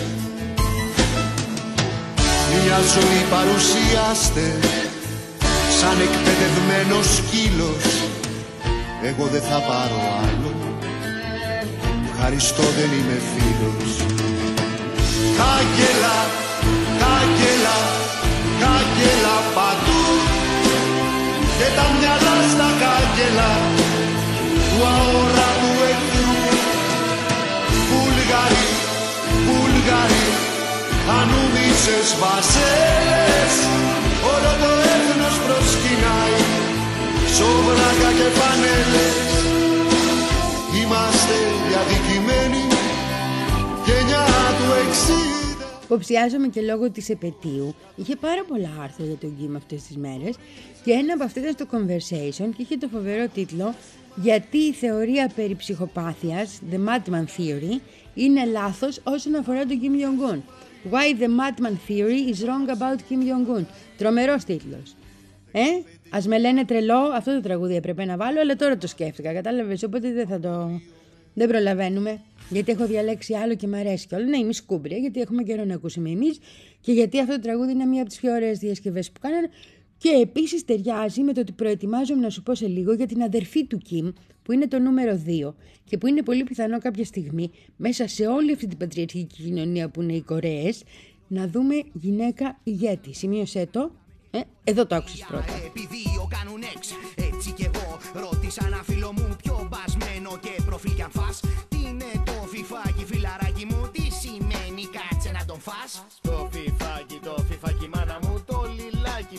Μια ζωή παρουσιάστε σαν εκπαιδευμένος σκύλος, εγώ δεν θα πάρω άλλο, ευχαριστώ δεν είμαι φίλος. Κάγκελα, κάγκελα, κάγκελα παντού και τα μυαλά στα κάγκελα του αόρατου εχθρού. Βουλγαροί, Βουλγαροί, ανούμισες βασέλες, όλο το έθνος προσκυνάει, σοβράκα και φανέλες. Είμαστε οι αδικημένοι, γενιά του εξήντα. Υποψιάζομαι και λόγω της επετείου είχε πάρα πολλά άρθρα για τον Κιμ αυτές τις μέρες και ένα από αυτά ήταν στο Conversation και είχε το φοβερό τίτλο «Γιατί η θεωρία περί ψυχοπάθειας, The Madman Theory, είναι λάθος όσον αφορά τον Kim Jong-un. Why the Madman Theory is wrong about Kim Jong-un». Τρομερός τίτλος. Ε, ας με λένε τρελό, αυτό το τραγούδι έπρεπε να βάλω, αλλά τώρα το σκέφτηκα, κατάλαβες, οπότε δεν θα το... Δεν προλαβαίνουμε, γιατί έχω διαλέξει άλλο και μ' αρέσει κιόλας. Να είμαι σκούμπρια, γιατί έχουμε καιρό να ακούσουμε εμείς και γιατί αυτό το τραγούδι είναι μία από τις πιο ωραίες διασκευές που κάνανε. Και επίσης ταιριάζει με το ότι προετοιμάζομαι να σου πω σε λίγο για την αδερφή του Κιμ, που είναι το νούμερο δύο και που είναι πολύ πιθανό κάποια στιγμή μέσα σε όλη αυτή την πατριαρχική κοινωνία που είναι οι Κορέες να δούμε γυναίκα ηγέτη. Σημείωσέ το. Ε, εδώ το άκουσες πρώτα. Έτσι κι εγώ ρώτησα ένα φίλο μου πιο μπασμένο και προφίλ κι αν φας. Τι είναι το φιφάκι φιλαράκι μου, τι σημαίνει κάτσε να τον φας. Το φιφάκι, το φιφάκι μάνα μου, το λιλάκι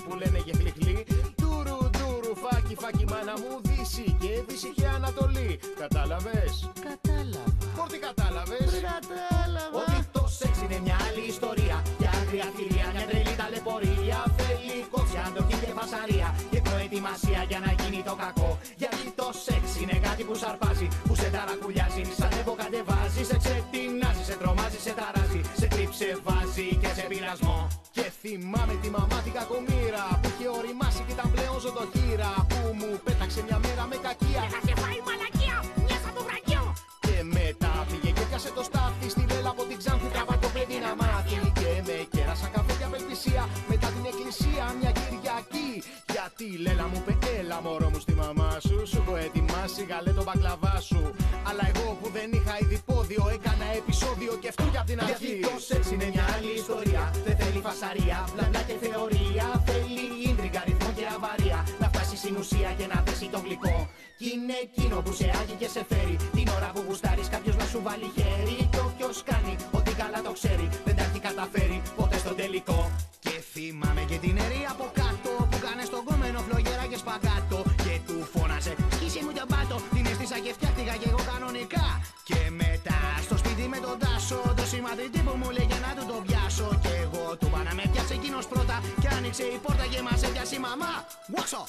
άγρια θηρία, μια τρελή ταλαιπωρία. Θέλει κόψη, αντοχή και φασαρία. Και προετοιμασία για να γίνει το κακό. Γιατί το σεξ είναι κάτι που σαρπάζει, που σε ταρακουλιάζει. Σαν εύω κατεβάζει, σε ξετινάζει, σε τρομάζει, σε ταράζει. Σε κρύψε βάζει και σε πειρασμό. Και θυμάμαι τη μαμά την κακομοίρα που είχε οριμάσει και ήταν πλέον ζωντοχύρα. Που μου πέταξε μια μέρα με κακία. Και θα σε φάει μαλακία, μια σαν το βραγιό. Και μετά πήγε και πιάσε το στάφι. Στη Λέλα από την Ξάνθη τραβά το παιδί να μάθει. Και με κέρασαν καφέ για απελπισία. Μετά την εκκλησία μια Κυριακή. Γιατί Λέλα μου είπε έλα μωρό μου στη μαμά σου. Σου έχω ετοιμάσει γαλέ το μπακλαβά σου. Αλλά εγώ που δεν είχα ήδη πόδιο έκανα επεισόδιο και αυτού για την αρχή. Γιατί το σεξ είναι μια άλλη ιστορία. Δεν θέλει φασαρία, μπλα και θεωρία. Θέλει ίντριγκα, ρυθμό και αβαρία. Να φτάσει στην ουσία και να δέσει το γλυκό. Κι είναι εκείνο που σε άγει και σε φέρει. Την ώρα που γουστάρεις κάποιος να σου βάλει χέρι. Και όποιος κάνει ό,τι καλά το ξέρει. Δεν τα έχει καταφέρει ποτέ στο τελικό. Και θυμάμαι και την αιρή από κάτω που κάνε στον κόμενο φλογέρα και σπαγάτο. Και του φώναζε σκίσε μου τον πάτο. Την έστησα και φτιάχτηκα κι εγώ κανονικά. Και μετά στο σπίτι με τον Τάσο, το συμμαθητή που μου λέγε να του το πιάσω. Και εγώ του πάω να με πιάσει εκείνος πρώτα. Και άνοιξε η πόρτα και μας έπιασε η μαμά. Βόξο!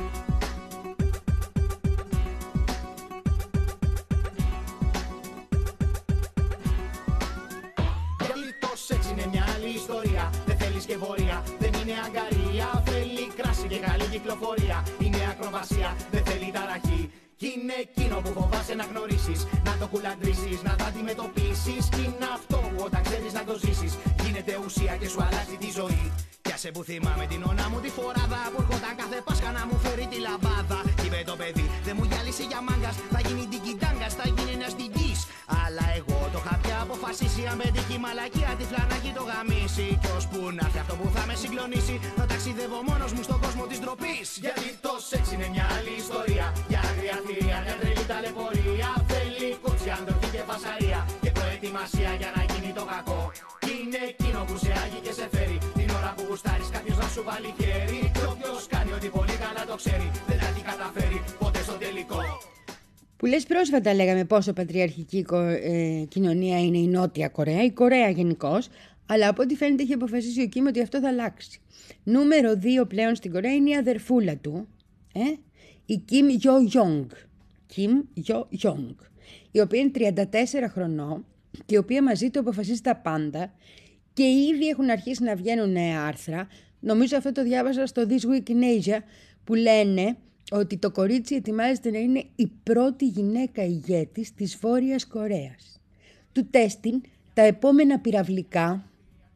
Σεξ είναι μια άλλη ιστορία. Δεν θέλεις και βορεία, δεν είναι αγκαρία. Θέλει κράση και καλή κυκλοφορία. Είναι ακροβασία, δεν θέλει ταραχή. Κι είναι εκείνο που φοβάσαι να γνωρίσεις. Να το κουλαντρίσεις, να το αντιμετωπίσεις. Κι είναι αυτό που όταν ξέρεις να το ζήσεις γίνεται ουσία και σου αλλάζει τη ζωή. Πιάσε που θυμάμαι την ονά μου τη φοράδα που έρχονταν κάθε Πάσχα να μου φέρει τη λαμπάδα. Είπε το παιδί, δεν μου γυάλισε για μάγκας. Θα γίνει την κοιτάγκας, θα γίνει ένας δικής. Αλλά εγώ το είχα πια αποφασίσει. Αν πετύχει μαλακία τη φλανάκι το γαμίσει. Κι ώσπου να έρθει αυτό που θα με συγκλονίσει, θα ταξιδεύω μόνος μου στον κόσμο της ντροπής. Γιατί το σεξ είναι μια άλλη ιστορία. Για άγρια θηρία, μια τρελή ταλαιπωρία. Θέλει κόψη, αντοχή και φασαρία. Και προετοιμασία για να γίνει το κακό. Κι είναι εκείνο που σε άγει και σε φέρει. Την ώρα που γουστάρεις κάποιος να σου βάλει χέρι. Κι όποιος κάνει ότι πολύ καλά το ξέρει. Δεν θα έχει καταφέρει ποτέ στο τελικό. Που λες πρόσφατα λέγαμε πόσο πατριαρχική ε, κοινωνία είναι η Νότια Κορέα, η Κορέα γενικώς, αλλά από ό,τι φαίνεται έχει αποφασίσει ο Κιμ ότι αυτό θα αλλάξει. Νούμερο δύο πλέον στην Κορέα είναι η αδερφούλα του, ε, η Κιμ Γιο Γιόγκ, Κιμ Γιο Γιόγκ, η οποία είναι τριάντα τέσσερα χρονών και η οποία μαζί του αποφασίζει τα πάντα και ήδη έχουν αρχίσει να βγαίνουν νέα άρθρα. Νομίζω αυτό το διάβασα στο This Week in Asia που λένε ότι το κορίτσι ετοιμάζεται να είναι η πρώτη γυναίκα ηγέτης της Βόρειας Κορέας. Του τέστην τα επόμενα πυραυλικά,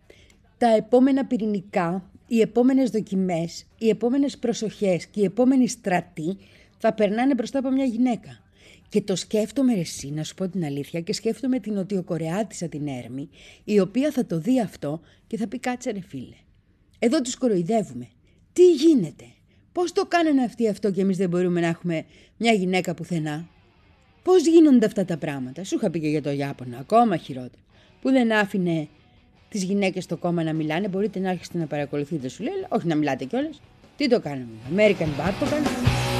τα επόμενα πυρηνικά, οι επόμενες δοκιμές, οι επόμενες προσοχές και οι επόμενοι στρατοί θα περνάνε μπροστά από μια γυναίκα. Και το σκέφτομαι ρε εσύ, να σου πω την αλήθεια, και σκέφτομαι την Νοτιοκορεάτισσα την Έρμη, η οποία θα το δει αυτό και θα πει κάτσε ρε φίλε. Εδώ τους κοροϊδεύουμε. Τι γίνεται? Πώς το κάνανε αυτοί αυτό και εμείς δεν μπορούμε να έχουμε μια γυναίκα πουθενά? Πώς γίνονται αυτά τα πράγματα? Σου είχα πει και για το Ιάπωνα, ακόμα χειρότερο. Που δεν άφηνε τις γυναίκες στο κόμμα να μιλάνε. Μπορείτε να άρχισετε να παρακολουθείτε, σου λέει. Όχι να μιλάτε κιόλας. Τι το κάναμε? American Bar το κάναμε.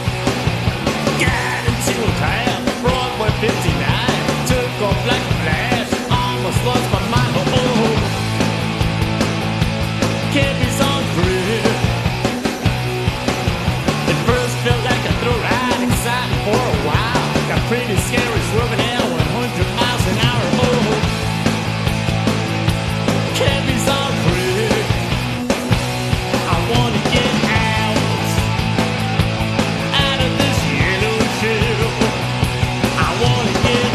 For a while, got pretty scary, swerving at one hundred miles an hour. Oh, cabbies are pretty. I wanna get out, out of this yellow ship. I wanna get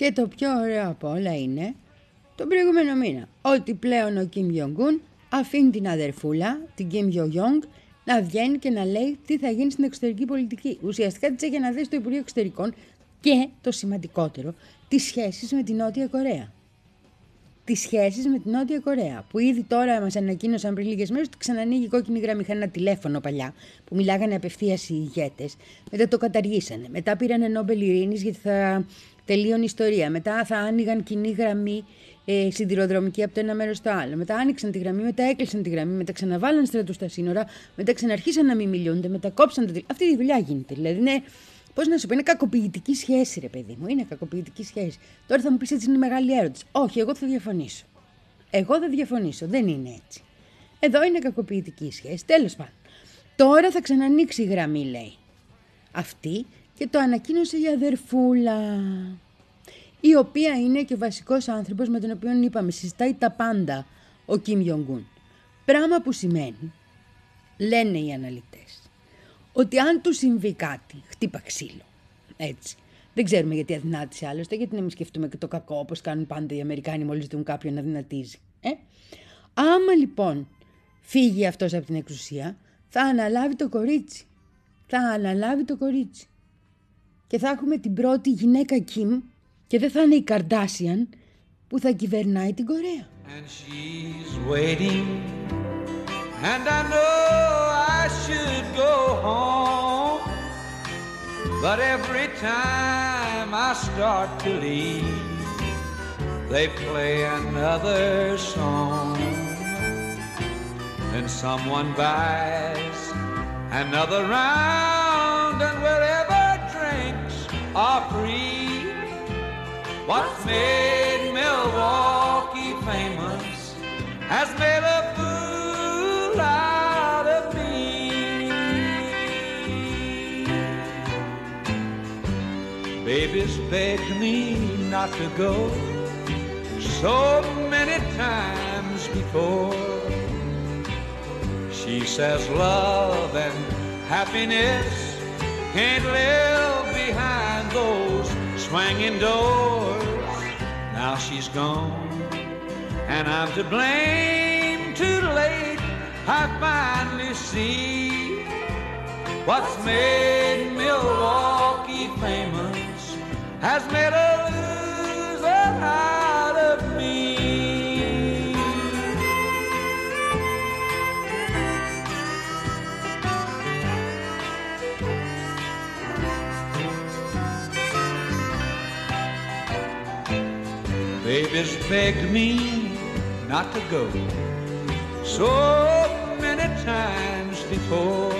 Και το πιο ωραίο από όλα είναι τον προηγούμενο μήνα ότι πλέον ο Κιμ Jong-un αφήνει την αδερφούλα, την Κιμ Yo-Jong, να βγαίνει και να λέει τι θα γίνει στην εξωτερική πολιτική. Ουσιαστικά της έχει αναδέσει το Υπουργείο Εξωτερικών και το σημαντικότερο, τις σχέσεις με την Νότια Κορέα. Τις σχέσεις με την Νότια Κορέα, που ήδη τώρα μας ανακοίνωσαν πριν λίγες μέρες ότι ξανανοίγει η κόκκινη γραμμή. Είχαν ένα τηλέφωνο παλιά που μιλάγανε απευθείας οι ηγέτες, μετά το καταργήσανε. Μετά πήρανε Νόμπελ Ειρήνης γιατί θα τελείωνε η ιστορία. Μετά θα άνοιγαν κοινή γραμμή ε, σιδηροδρομική από το ένα μέρος στο άλλο. Μετά άνοιξαν τη γραμμή, μετά έκλεισαν τη γραμμή, μετά ξαναβάλαν στρατούς στα σύνορα, μετά ξαναρχίσαν να μην μιλούνται, μετά κόψαν το. Αυτή η δουλειά γίνεται. Δηλαδή είναι. Πώς να σου πω, είναι κακοποιητική σχέση, ρε παιδί μου. Είναι κακοποιητική σχέση. Τώρα θα μου πεις έτσι είναι μεγάλη ερώτηση. Όχι, εγώ θα διαφωνήσω. Εγώ θα διαφωνήσω. Δεν είναι έτσι. Εδώ είναι κακοποιητική σχέση. Τέλος πάντων. Τώρα θα ξανανοίξει η γραμμή, λέει. Αυτή και το ανακοίνωσε η αδερφούλα. Η οποία είναι και ο βασικός άνθρωπος με τον οποίο είπαμε συζητάει τα πάντα ο Κιμ Jong-un. Πράγμα που σημαίνει, λένε οι αναλυτές, ότι αν του συμβεί κάτι, χτύπα ξύλο, έτσι. Δεν ξέρουμε γιατί αδυνάτησε άλλωστε, γιατί να μην σκεφτούμε και το κακό, όπως κάνουν πάντα οι Αμερικάνοι μόλις δουν κάποιον να δυνατίζει. Ε? Άμα λοιπόν φύγει αυτός από την εξουσία, θα αναλάβει το κορίτσι. Θα αναλάβει το κορίτσι. Και θα έχουμε την πρώτη γυναίκα Κιμ, και δεν θα είναι η Καρντάσιαν, που θα κυβερνάει την Κορέα. And she's waiting, and I know I should go home, but every time I start to leave, they play another song, and someone buys another round, and wherever drinks are free, what's made Milwaukee famous has made a fool out of me. Baby's begged me not to go so many times before. She says love and happiness can't live behind those swinging doors. Now she's gone and I'm to blame. Too late I finally see what's made Milwaukee famous has made a loser out of me. Baby's begged me not to go so many times before.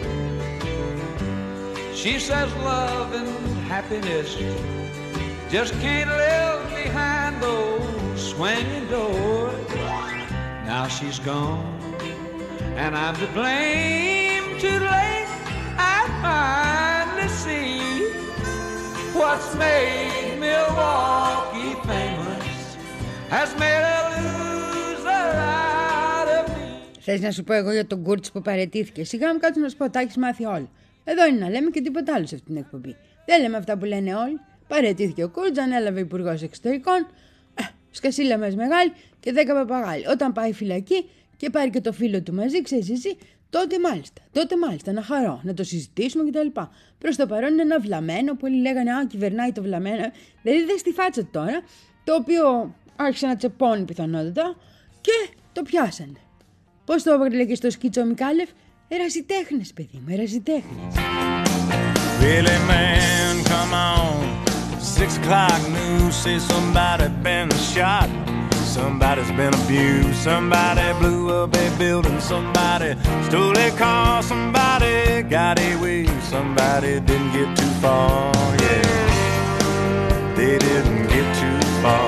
She says love and happiness just can't live behind those swinging doors. Now she's gone and I'm to blame. Too late I finally see what's made Milwaukee famous has made a loser out of me. Θες να σου πω εγώ για τον Κούρτς που παραιτήθηκε? Σιγά μου κάτω να σου πω, τα έχεις μάθει όλα. Εδώ είναι να λέμε και τίποτα άλλο σε αυτή την εκπομπή. Δεν λέμε αυτά που λένε όλοι. Παραιτήθηκε ο Κούρτς, ανέλαβε υπουργός εξωτερικών. Ε, σκασίλα μας μεγάλη και δέκα παπαγάλοι. Όταν πάει φυλακή και πάρει και το φίλο του μαζί, ξέρεις εσύ, τότε μάλιστα, τότε μάλιστα να χαρώ, να το συζητήσουμε κτλ. Προς το παρόν είναι ένα βλαμμένο που όλοι λέγανε α, κυβερνάει το βλαμμένο. Δηλαδή δε στη φάτσα τώρα, το οποίο άρχισε να τσεπώνει πιθανότητα και το πιάσανε. Πώς το έλεγε στο σκίτσο ο Μικάλεφ? Ερασιτέχνες, παιδί μου, ερασιτέχνες. Really, man, come on. Six o'clock news say somebody been shot. Somebody's been abused. Somebody blew up a building. Somebody stole a car. Somebody got away. Somebody didn't get too far. Yeah, they didn't get too far.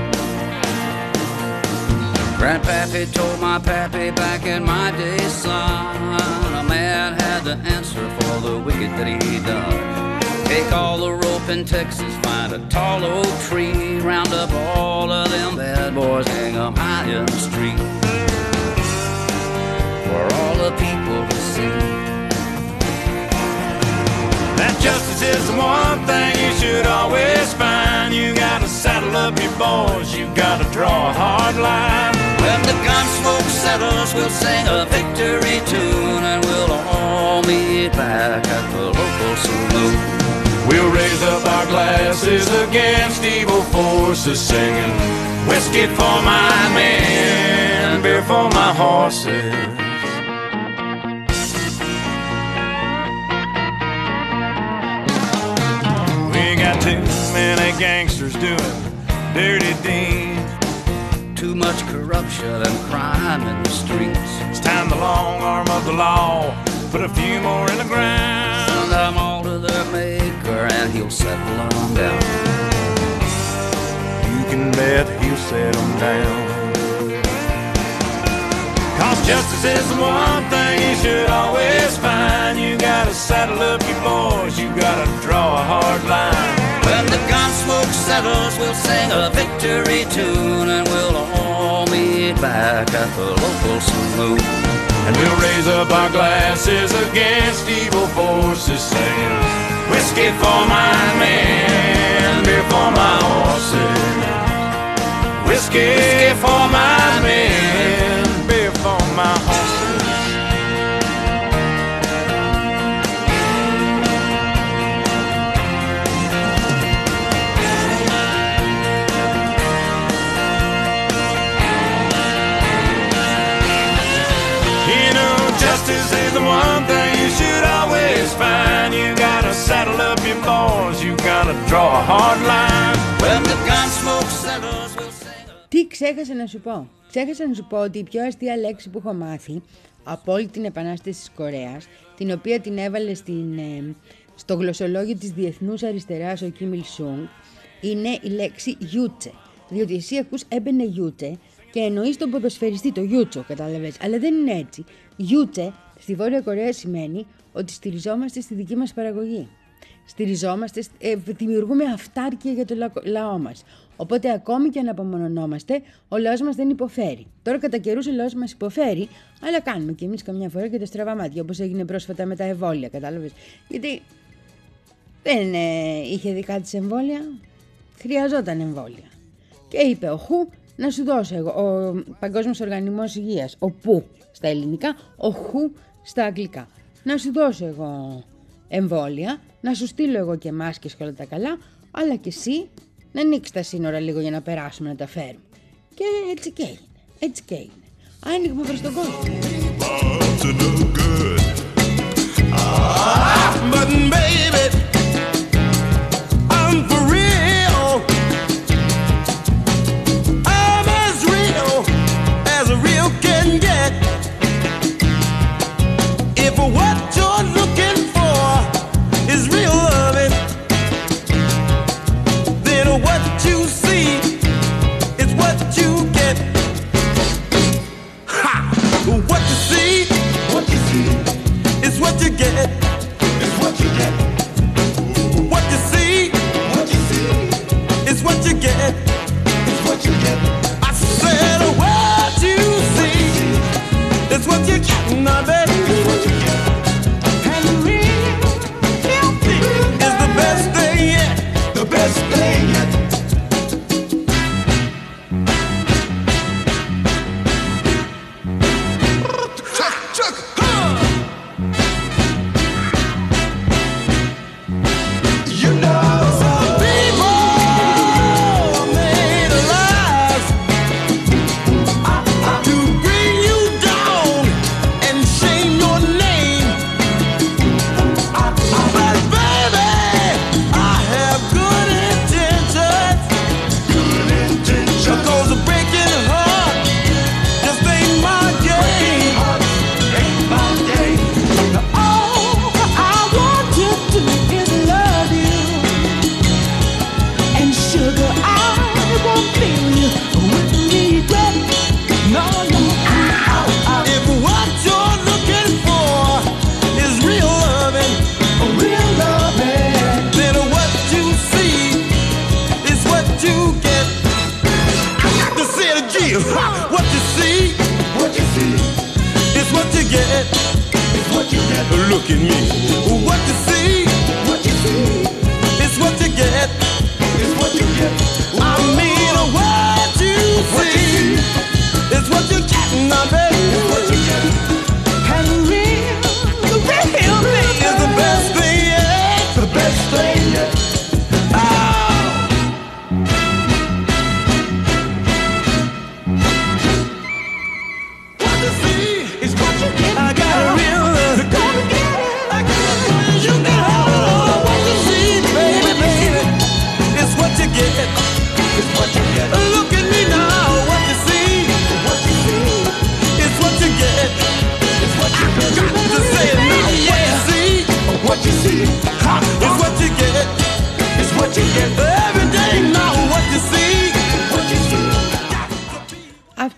Grandpappy told my pappy back in my day, son, a man had to answer for the wicked that he done. Take all the rope in Texas, find a tall oak tree, round up all of them bad boys, hang them high in the street for all the people to see. That justice is the one thing you should always find. You gotta you boys, you gotta draw a hard line. When the gun smoke settles, we'll sing a victory tune, and we'll all meet back at the local saloon. We'll raise up our glasses against evil forces, singing whiskey for my men, beer for my horses. We got too many gangsters doing dirty deeds, too much corruption and crime in the streets. It's time the long arm of the law put a few more in the ground. Send them all to their maker and he'll settle them down. You can bet he'll set them down. Cause justice is the one thing you should always find. You gotta saddle up your boys, you gotta draw a hard line. When the gun smoke settles, we'll sing a victory tune, and we'll all meet back at the local saloon. And we'll raise up our glasses against evil forces, saying whiskey for my men, beer for my horses. Whiskey, whiskey for my men, beer for my horses. Justice is the one thing you should always find. You gotta saddle up your boys, you gotta draw a hard line. When the gun smoke settles, we'll sing a... Τι ξέχασα να σου πω. Ξέχασα να σου πω ότι η πιο αστεία λέξη που έχω μάθει από όλη την επανάσταση της Κορέας, την οποία την έβαλε στην, ε, στο γλωσσολόγιο της Διεθνούς Αριστεράς ο Κιμ Il Sung, είναι η λέξη γιούτσε. Διότι εσύ ακούς έμπαινε γιούτσε και εννοείς τον ποδοσφαιριστή, το γιούτσο, κατάλαβες. Αλλά δεν είναι έτσι. Γιούτσε στη Βόρεια Κορέα σημαίνει ότι στηριζόμαστε στη δική μας παραγωγή. Στηριζόμαστε, ε, δημιουργούμε αυτάρκεια για το λα, λαό μας. Οπότε ακόμη και αν απομονωνόμαστε, ο λαός μας δεν υποφέρει. Τώρα κατά καιρούς ο λαός μας υποφέρει, αλλά κάνουμε κι εμείς καμιά φορά και τα στραβά μάτια, όπως έγινε πρόσφατα με τα εμβόλια, κατάλαβες. Γιατί δεν ε, είχε δικά της εμβόλια, χρειαζόταν εμβόλια. Και είπε ο Χου να σου δώσω εγώ, ο Παγκόσμιος Οργανισμός Υγείας, ο Που στα ελληνικά, ο Χου στα αγγλικά. Να σου δώσω εγώ εμβόλια, να σου στείλω εγώ και μάσκες και όλα τα καλά, αλλά και εσύ να ανοίξει τα σύνορα λίγο για να περάσουμε να τα φέρουμε. Και έτσι και έγινε, έτσι και έγινε. Άνοιγμα προς τον κόσμο. What you're looking for is real loving, then what you see is what you get. Ha! What you see, what you see is what you get, is what you get.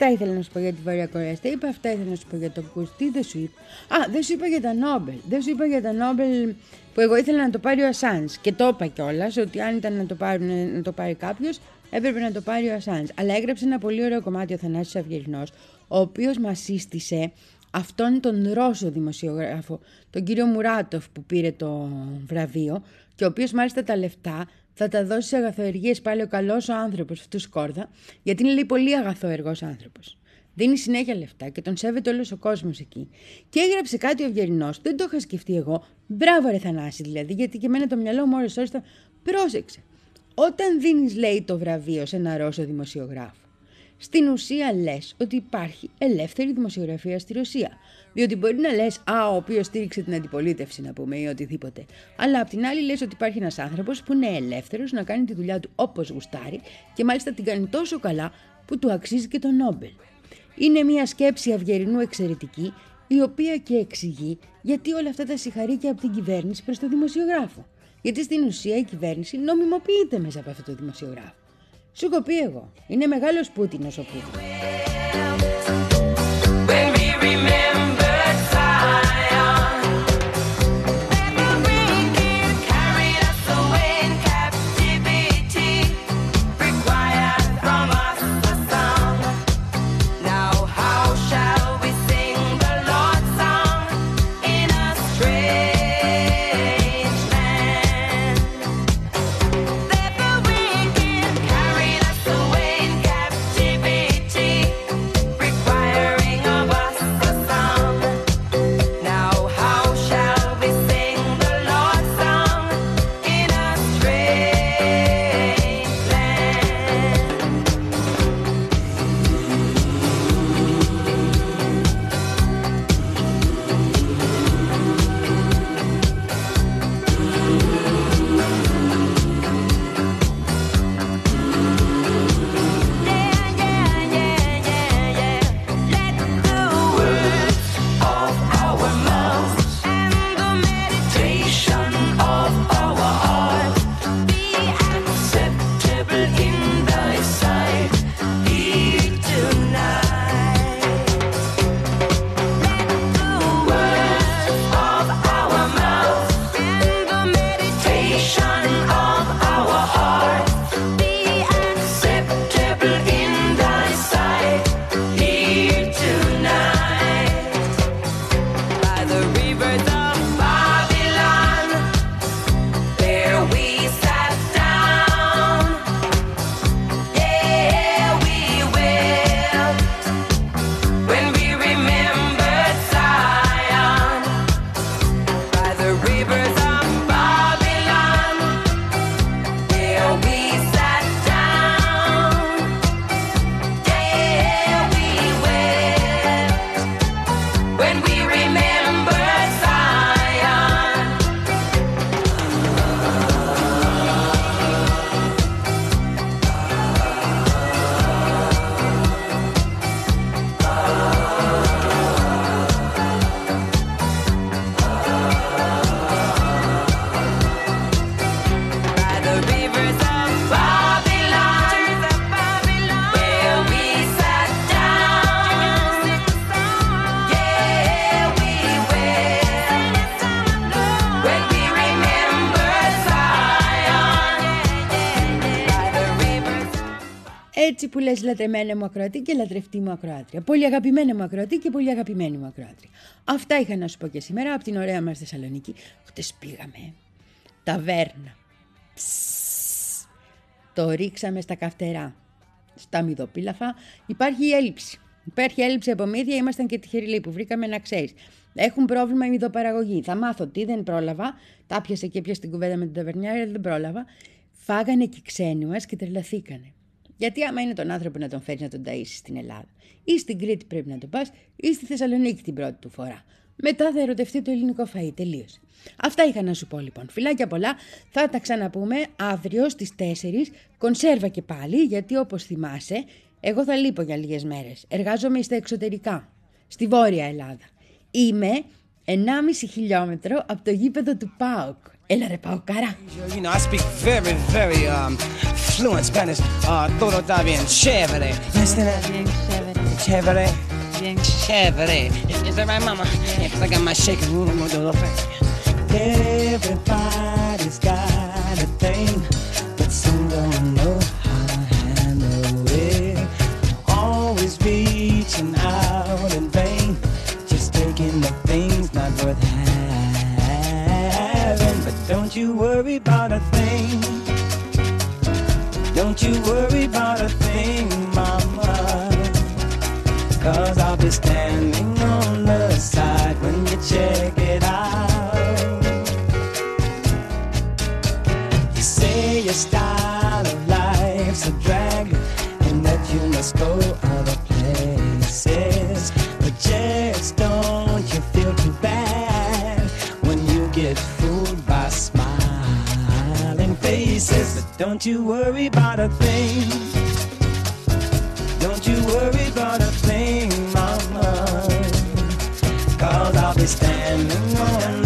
Αυτά ήθελα να σου πω για τη Βόρεια Κορέα. Τα είπα, αυτά ήθελα να σου πω για τον Κουρτ. Τι δεν σου είπα? Α, δεν σου είπα για τα Νόμπελ. Δεν σου είπα για τα Νόμπελ που εγώ ήθελα να το πάρει ο Ασάνζ. Και το είπα κιόλας ότι αν ήταν να το, πάρουν, να το πάρει κάποιος, έπρεπε να το πάρει ο Ασάνζ. Αλλά έγραψε ένα πολύ ωραίο κομμάτι ο Θανάσης Αυγερινός, ο οποίος μας σύστησε αυτόν τον Ρώσο δημοσιογράφο, τον κύριο Μουράτοφ που πήρε το βραβείο και ο οποίος μάλιστα τα λεφτά θα τα δώσει σε αγαθοεργίες πάλι ο καλός ο άνθρωπος αυτού Σκόρδα, γιατί είναι λέει πολύ αγαθοεργός άνθρωπος. Δίνει συνέχεια λεφτά και τον σέβεται όλος ο κόσμος εκεί. Και έγραψε κάτι ο Αυγερινός, δεν το είχα σκεφτεί εγώ. Μπράβο ρε Θανάση δηλαδή, γιατί και εμένα το μυαλό μου ώρες ώρες θα... Πρόσεξε. Όταν δίνεις λέει το βραβείο σε ένα Ρώσο δημοσιογράφο, στην ουσία λες ότι υπάρχει ελεύθερη δημοσιογραφία στη Ρωσία. Διότι μπορεί να λες, α, ο οποίος στήριξε την αντιπολίτευση, να πούμε, ή οτιδήποτε. Αλλά απ' την άλλη λες ότι υπάρχει ένας άνθρωπος που είναι ελεύθερος να κάνει τη δουλειά του όπως γουστάρει και μάλιστα την κάνει τόσο καλά που του αξίζει και το Νόμπελ. Είναι μια σκέψη Αυγερινού εξαιρετική, η οποία και εξηγεί γιατί όλα αυτά τα συγχαρήκια από την κυβέρνηση προς το δημοσιογράφο. Γιατί στην ουσία η κυβέρνηση νομιμοποιείται μέσα από αυτό το δημοσιογράφο. Σου έχω πει εγώ, είναι μεγάλος Πούτινος ο Πούτιν. Έτσι που λες λατρεμένα μου ακροατή και λατρευτή μου ακροάτρια. Πολύ αγαπημένα μου ακροατή και πολύ αγαπημένη μου ακροάτρια. Αυτά είχα να σου πω και σήμερα από την ωραία μας Θεσσαλονίκη. Χτες πήγαμε. Ταβέρνα. Ψσσ. Το ρίξαμε στα καυτερά. Στα μυδοπίλαφα. Υπάρχει έλλειψη. Υπάρχει έλλειψη από μύδια. Ήμασταν και τυχεροί λέει που βρήκαμε να ξέρεις. Έχουν πρόβλημα η μυδοπαραγωγή. Θα μάθω τι, δεν πρόλαβα. Τα πιάσε και έπιασε την κουβέντα με την ταβερνιάρη, δεν πρόλαβα. Φάγανε και οι ξένοι μας και τρελαθήκανε. Γιατί άμα είναι τον άνθρωπο να τον φέρεις να τον ταΐσεις στην Ελλάδα, ή στην Κρήτη πρέπει να τον πας, ή στη Θεσσαλονίκη την πρώτη του φορά. Μετά θα ερωτευτεί το ελληνικό φαΐ. Τελείωσε. Αυτά είχα να σου πω λοιπόν. Φιλάκια πολλά. Θα τα ξαναπούμε αύριο στις τέσσερις. Κονσέρβα και πάλι, γιατί όπως θυμάσαι, εγώ θα λείπω για λίγες μέρες. Εργάζομαι στα εξωτερικά, στη Βόρεια Ελλάδα. Είμαι ενάμιση χιλιόμετρο από το γήπεδο του ΠΑΟΚ. Έλα ρε Παοκάρα. You know, I speak very, very um, fluent Spanish. Uh, todo está bien chévere. Listen to Bien chévere. chévere. Bien Chévere. Is, is that right, mama? Yeah, 'cause I got my shaking room. I'm gonna do a little thing. Everybody's got a thing, but some don't know how to handle it. Always reaching out in vain, just taking the things not worth having. But don't you worry about a thing. Don't you worry about a thing, mama. 'Cause I'll be standing on the side when you check it out. You say your style of life's a drag and that you must go other places, but just don't you feel too bad when you get fooled by smiling faces. But don't you worry about a thing. Don't you worry about a thing, mama. 'Cause I'll be standing on